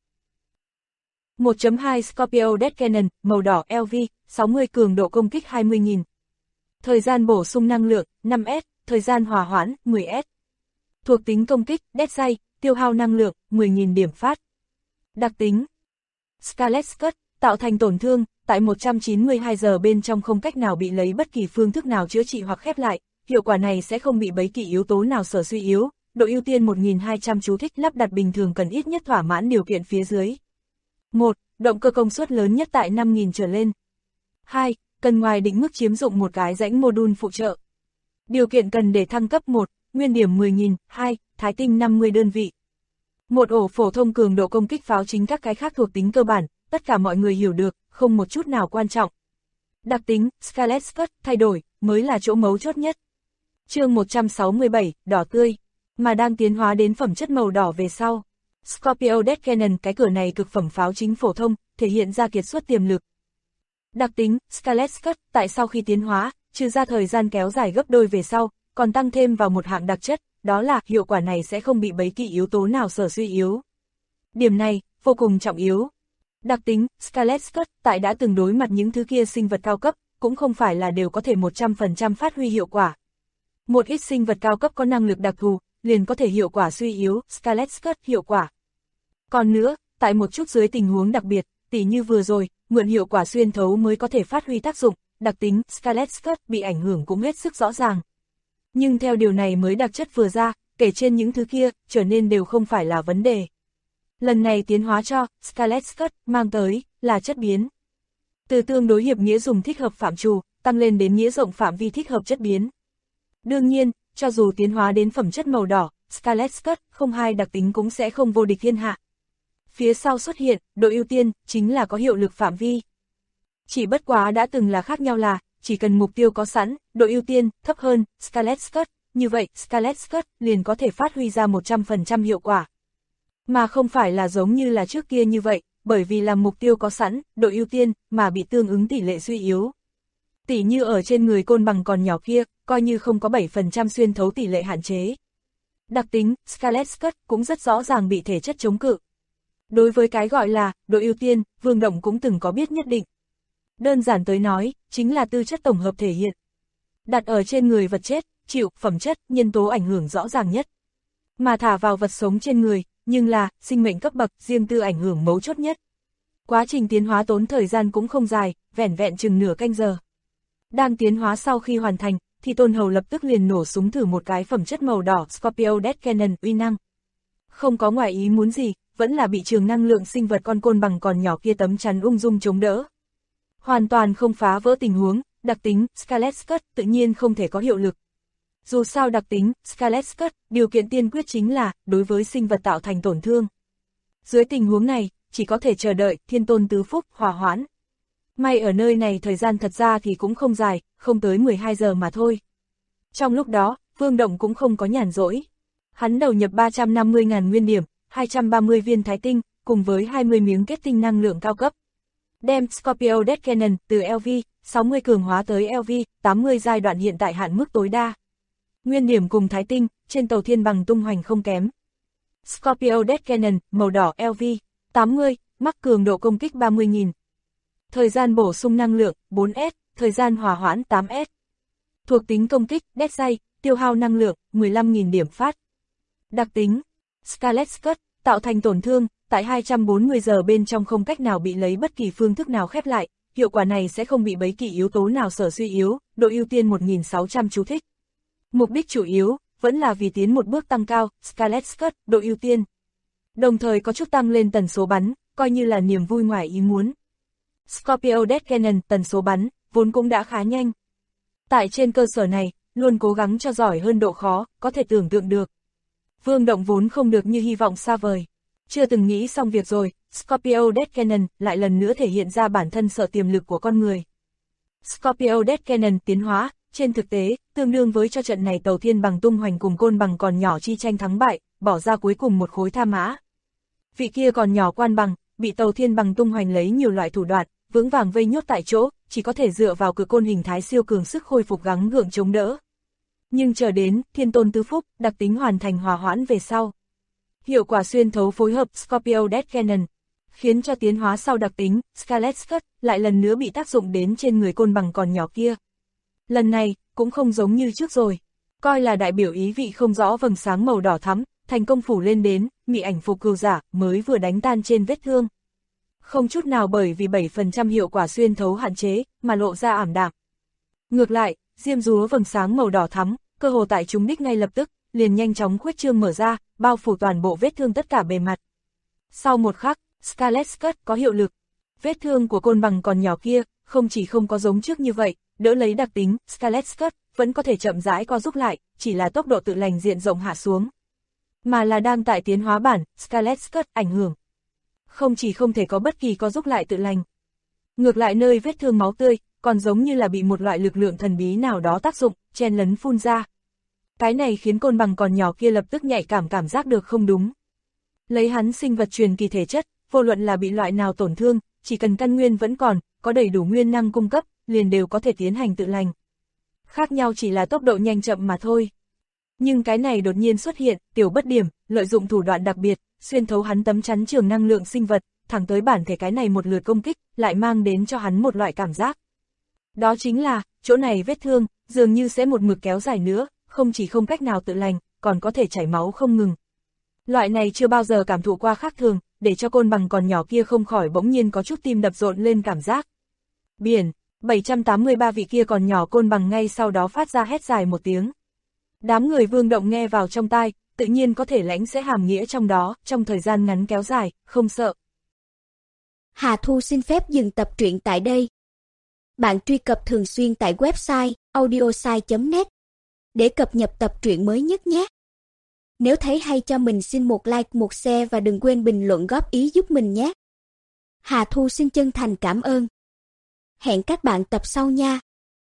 S2: 1.2 Scorpio Death Cannon, màu đỏ LV, 60 cường độ công kích 20.000. Thời gian bổ sung năng lượng, 5S, thời gian hòa hoãn, 10S. Thuộc tính công kích, Death Ray, tiêu hao năng lượng, 10.000 điểm phát. Đặc tính Scarlet Cut, tạo thành tổn thương, tại 192 giờ bên trong không cách nào bị lấy bất kỳ phương thức nào chữa trị hoặc khép lại, hiệu quả này sẽ không bị bất kỳ yếu tố nào sở suy yếu, độ ưu tiên 1200 chú thích lắp đặt bình thường cần ít nhất thỏa mãn điều kiện phía dưới. 1. Động cơ công suất lớn nhất tại 5.000 trở lên. 2. Cần ngoài định mức chiếm dụng một cái rãnh mô-đun phụ trợ. Điều kiện cần để thăng cấp 1, nguyên điểm 10.000, 2, thái tinh 50 đơn vị. Một ổ phổ thông cường độ công kích pháo chính các cái khác thuộc tính cơ bản, tất cả mọi người hiểu được, không một chút nào quan trọng. Đặc tính, Scarlet Cut, thay đổi, mới là chỗ mấu chốt nhất. Chương 167, đỏ tươi, mà đang tiến hóa đến phẩm chất màu đỏ về sau. Scorpio Death Cannon cái cửa này cực phẩm pháo chính phổ thông, thể hiện ra kiệt xuất tiềm lực. Đặc tính, Scarlet Cut, tại sau khi tiến hóa, trừ ra thời gian kéo dài gấp đôi về sau, còn tăng thêm vào một hạng đặc chất, đó là hiệu quả này sẽ không bị bất kỳ yếu tố nào sở suy yếu. Điểm này, vô cùng trọng yếu. Đặc tính, Scarlet Cut, tại đã từng đối mặt những thứ kia sinh vật cao cấp, cũng không phải là đều có thể 100% phát huy hiệu quả. Một ít sinh vật cao cấp có năng lực đặc thù, liền có thể hiệu quả suy yếu, Scarlet Cut hiệu quả. Còn nữa, tại một chút dưới tình huống đặc biệt, tỉ như vừa rồi, mượn hiệu quả xuyên thấu mới có thể phát huy tác dụng, đặc tính Scarlet Cut bị ảnh hưởng cũng hết sức rõ ràng. Nhưng theo điều này mới đặc chất vừa ra, kể trên những thứ kia, trở nên đều không phải là vấn đề. Lần này tiến hóa cho Scarlet Cut mang tới là chất biến. Từ tương đối hiệp nghĩa dùng thích hợp phạm trù, tăng lên đến nghĩa rộng phạm vi thích hợp chất biến. Đương nhiên, cho dù tiến hóa đến phẩm chất màu đỏ, Scarlet Cut 02 đặc tính cũng sẽ không vô địch thiên hạ. Phía sau xuất hiện, độ ưu tiên, chính là có hiệu lực phạm vi. Chỉ bất quá đã từng là khác nhau là, chỉ cần mục tiêu có sẵn, độ ưu tiên, thấp hơn, Scarlet Cut, như vậy, Scarlet Cut liền có thể phát huy ra 100% hiệu quả. Mà không phải là giống như là trước kia như vậy, bởi vì là mục tiêu có sẵn, độ ưu tiên, mà bị tương ứng tỷ lệ suy yếu. Tỷ như ở trên người côn bằng còn nhỏ kia, coi như không có 7% xuyên thấu tỷ lệ hạn chế. Đặc tính, Scarlet Cut cũng rất rõ ràng bị thể chất chống cự. Đối với cái gọi là độ ưu tiên, Vương Động cũng từng có biết nhất định. Đơn giản tới nói, chính là tư chất tổng hợp thể hiện. Đặt ở trên người vật chết, chịu, phẩm chất, nhân tố ảnh hưởng rõ ràng nhất. Mà thả vào vật sống trên người, nhưng là, sinh mệnh cấp bậc, riêng tư ảnh hưởng mấu chốt nhất. Quá trình tiến hóa tốn thời gian cũng không dài, vẻn vẹn chừng nửa canh giờ. Đang tiến hóa sau khi hoàn thành, thì Tôn Hầu lập tức liền nổ súng thử một cái phẩm chất màu đỏ Scorpio Death Cannon uy năng. Không có ngoại ý muốn gì, vẫn là bị trường năng lượng sinh vật con côn bằng còn nhỏ kia tấm chắn ung dung chống đỡ. Hoàn toàn không phá vỡ tình huống, đặc tính Scarlet Cut tự nhiên không thể có hiệu lực. Dù sao đặc tính Scarlet Cut, điều kiện tiên quyết chính là đối với sinh vật tạo thành tổn thương. Dưới tình huống này, chỉ có thể chờ đợi thiên tôn tứ phúc hòa hoãn. May ở nơi này thời gian thật ra thì cũng không dài, không tới 12 giờ mà thôi. Trong lúc đó, Vương Động cũng không có nhàn rỗi. Hắn đầu nhập 350.000 nguyên điểm, 230 viên thái tinh, cùng với 20 miếng kết tinh năng lượng cao cấp. Đem Scorpio Death Cannon từ LV 60 cường hóa tới LV 80 giai đoạn hiện tại hạn mức tối đa. Nguyên điểm cùng thái tinh, trên tàu thiên bằng tung hoành không kém. Scorpio Death Cannon, màu đỏ LV 80, mắc cường độ công kích 30.000. Thời gian bổ sung năng lượng, 4S, thời gian hòa hoãn 8S. Thuộc tính công kích, Death Ray, tiêu hao năng lượng, 15.000 điểm phát. Đặc tính, Scarlet Cut, tạo thành tổn thương, tại 240 giờ bên trong không cách nào bị lấy bất kỳ phương thức nào khép lại, hiệu quả này sẽ không bị bất kỳ yếu tố nào sở suy yếu, độ ưu tiên 1600 chú thích. Mục đích chủ yếu, vẫn là vì tiến một bước tăng cao, Scarlet Cut, độ ưu tiên. Đồng thời có chút tăng lên tần số bắn, coi như là niềm vui ngoài ý muốn. Scorpio Death Cannon, tần số bắn, vốn cũng đã khá nhanh. Tại trên cơ sở này, luôn cố gắng cho giỏi hơn độ khó, có thể tưởng tượng được. Vương Động vốn không được như hy vọng xa vời. Chưa từng nghĩ xong việc rồi, Scorpio Death Cannon lại lần nữa thể hiện ra bản thân sợ tiềm lực của con người. Scorpio Death Cannon tiến hóa, trên thực tế, tương đương với cho trận này Tàu Thiên Bằng tung hoành cùng Côn Bằng còn nhỏ chi tranh thắng bại, bỏ ra cuối cùng một khối tha mã. Vị kia còn nhỏ Quan Bằng, bị Tàu Thiên Bằng tung hoành lấy nhiều loại thủ đoạn, vững vàng vây nhốt tại chỗ, chỉ có thể dựa vào cự côn hình thái siêu cường sức khôi phục gắng gượng chống đỡ. Nhưng chờ đến, Thiên Tôn Tứ Phúc, đặc tính hoàn thành hòa hoãn về sau. Hiệu quả xuyên thấu phối hợp Scorpio Death Cannon, khiến cho tiến hóa sau đặc tính, Scarlet Cut, lại lần nữa bị tác dụng đến trên người Côn Bằng còn nhỏ kia. Lần này, cũng không giống như trước rồi, coi là đại biểu ý vị không rõ vầng sáng màu đỏ thắm, thành công phủ lên đến, mị ảnh phục cừu giả, mới vừa đánh tan trên vết thương. Không chút nào bởi vì 7% hiệu quả xuyên thấu hạn chế, mà lộ ra ảm đạm. Ngược lại, diêm dúa vầng sáng màu đỏ thắm, cơ hồ tại chúng đích ngay lập tức, liền nhanh chóng khuếch trương mở ra, bao phủ toàn bộ vết thương tất cả bề mặt. Sau một khắc, Scarlet Cut có hiệu lực. Vết thương của Côn Bằng còn nhỏ kia, không chỉ không có giống trước như vậy, đỡ lấy đặc tính, Scarlet Cut vẫn có thể chậm rãi co rút lại, chỉ là tốc độ tự lành diện rộng hạ xuống. Mà là đang tại tiến hóa bản, Scarlet Cut ảnh hưởng. Không chỉ không thể có bất kỳ co rút lại tự lành. Ngược lại nơi vết thương máu tươi, còn giống như là bị một loại lực lượng thần bí nào đó tác dụng, chen lấn phun ra. Cái này khiến Côn Bằng còn nhỏ kia lập tức nhạy cảm giác được không đúng. Lấy hắn sinh vật truyền kỳ thể chất, vô luận là bị loại nào tổn thương, chỉ cần căn nguyên vẫn còn, có đầy đủ nguyên năng cung cấp, liền đều có thể tiến hành tự lành. Khác nhau chỉ là tốc độ nhanh chậm mà thôi. Nhưng cái này đột nhiên xuất hiện, tiểu bất điểm, lợi dụng thủ đoạn đặc biệt, xuyên thấu hắn tấm chắn trường năng lượng sinh vật, thẳng tới bản thể cái này một lượt công kích, lại mang đến cho hắn một loại cảm giác. Đó chính là, chỗ này vết thương, dường như sẽ một mực kéo dài nữa, không chỉ không cách nào tự lành, còn có thể chảy máu không ngừng. Loại này chưa bao giờ cảm thụ qua khác thường, để cho Côn Bằng còn nhỏ kia không khỏi bỗng nhiên có chút tim đập rộn lên cảm giác. Biển, 783 vị kia còn nhỏ Côn Bằng ngay sau đó phát ra hét dài một tiếng. Đám người Vương Động nghe vào trong tai, tự nhiên có thể lãnh sẽ hàm nghĩa trong đó, trong thời gian ngắn kéo dài, không sợ.
S3: Hà Thu xin phép dừng tập truyện tại đây. Bạn truy cập thường xuyên tại website audiosai.net để cập nhật tập truyện mới nhất nhé. Nếu thấy hay cho mình xin một like, một share và đừng quên bình luận góp ý giúp mình nhé. Hà Thu xin chân thành cảm ơn. Hẹn các bạn tập sau nha.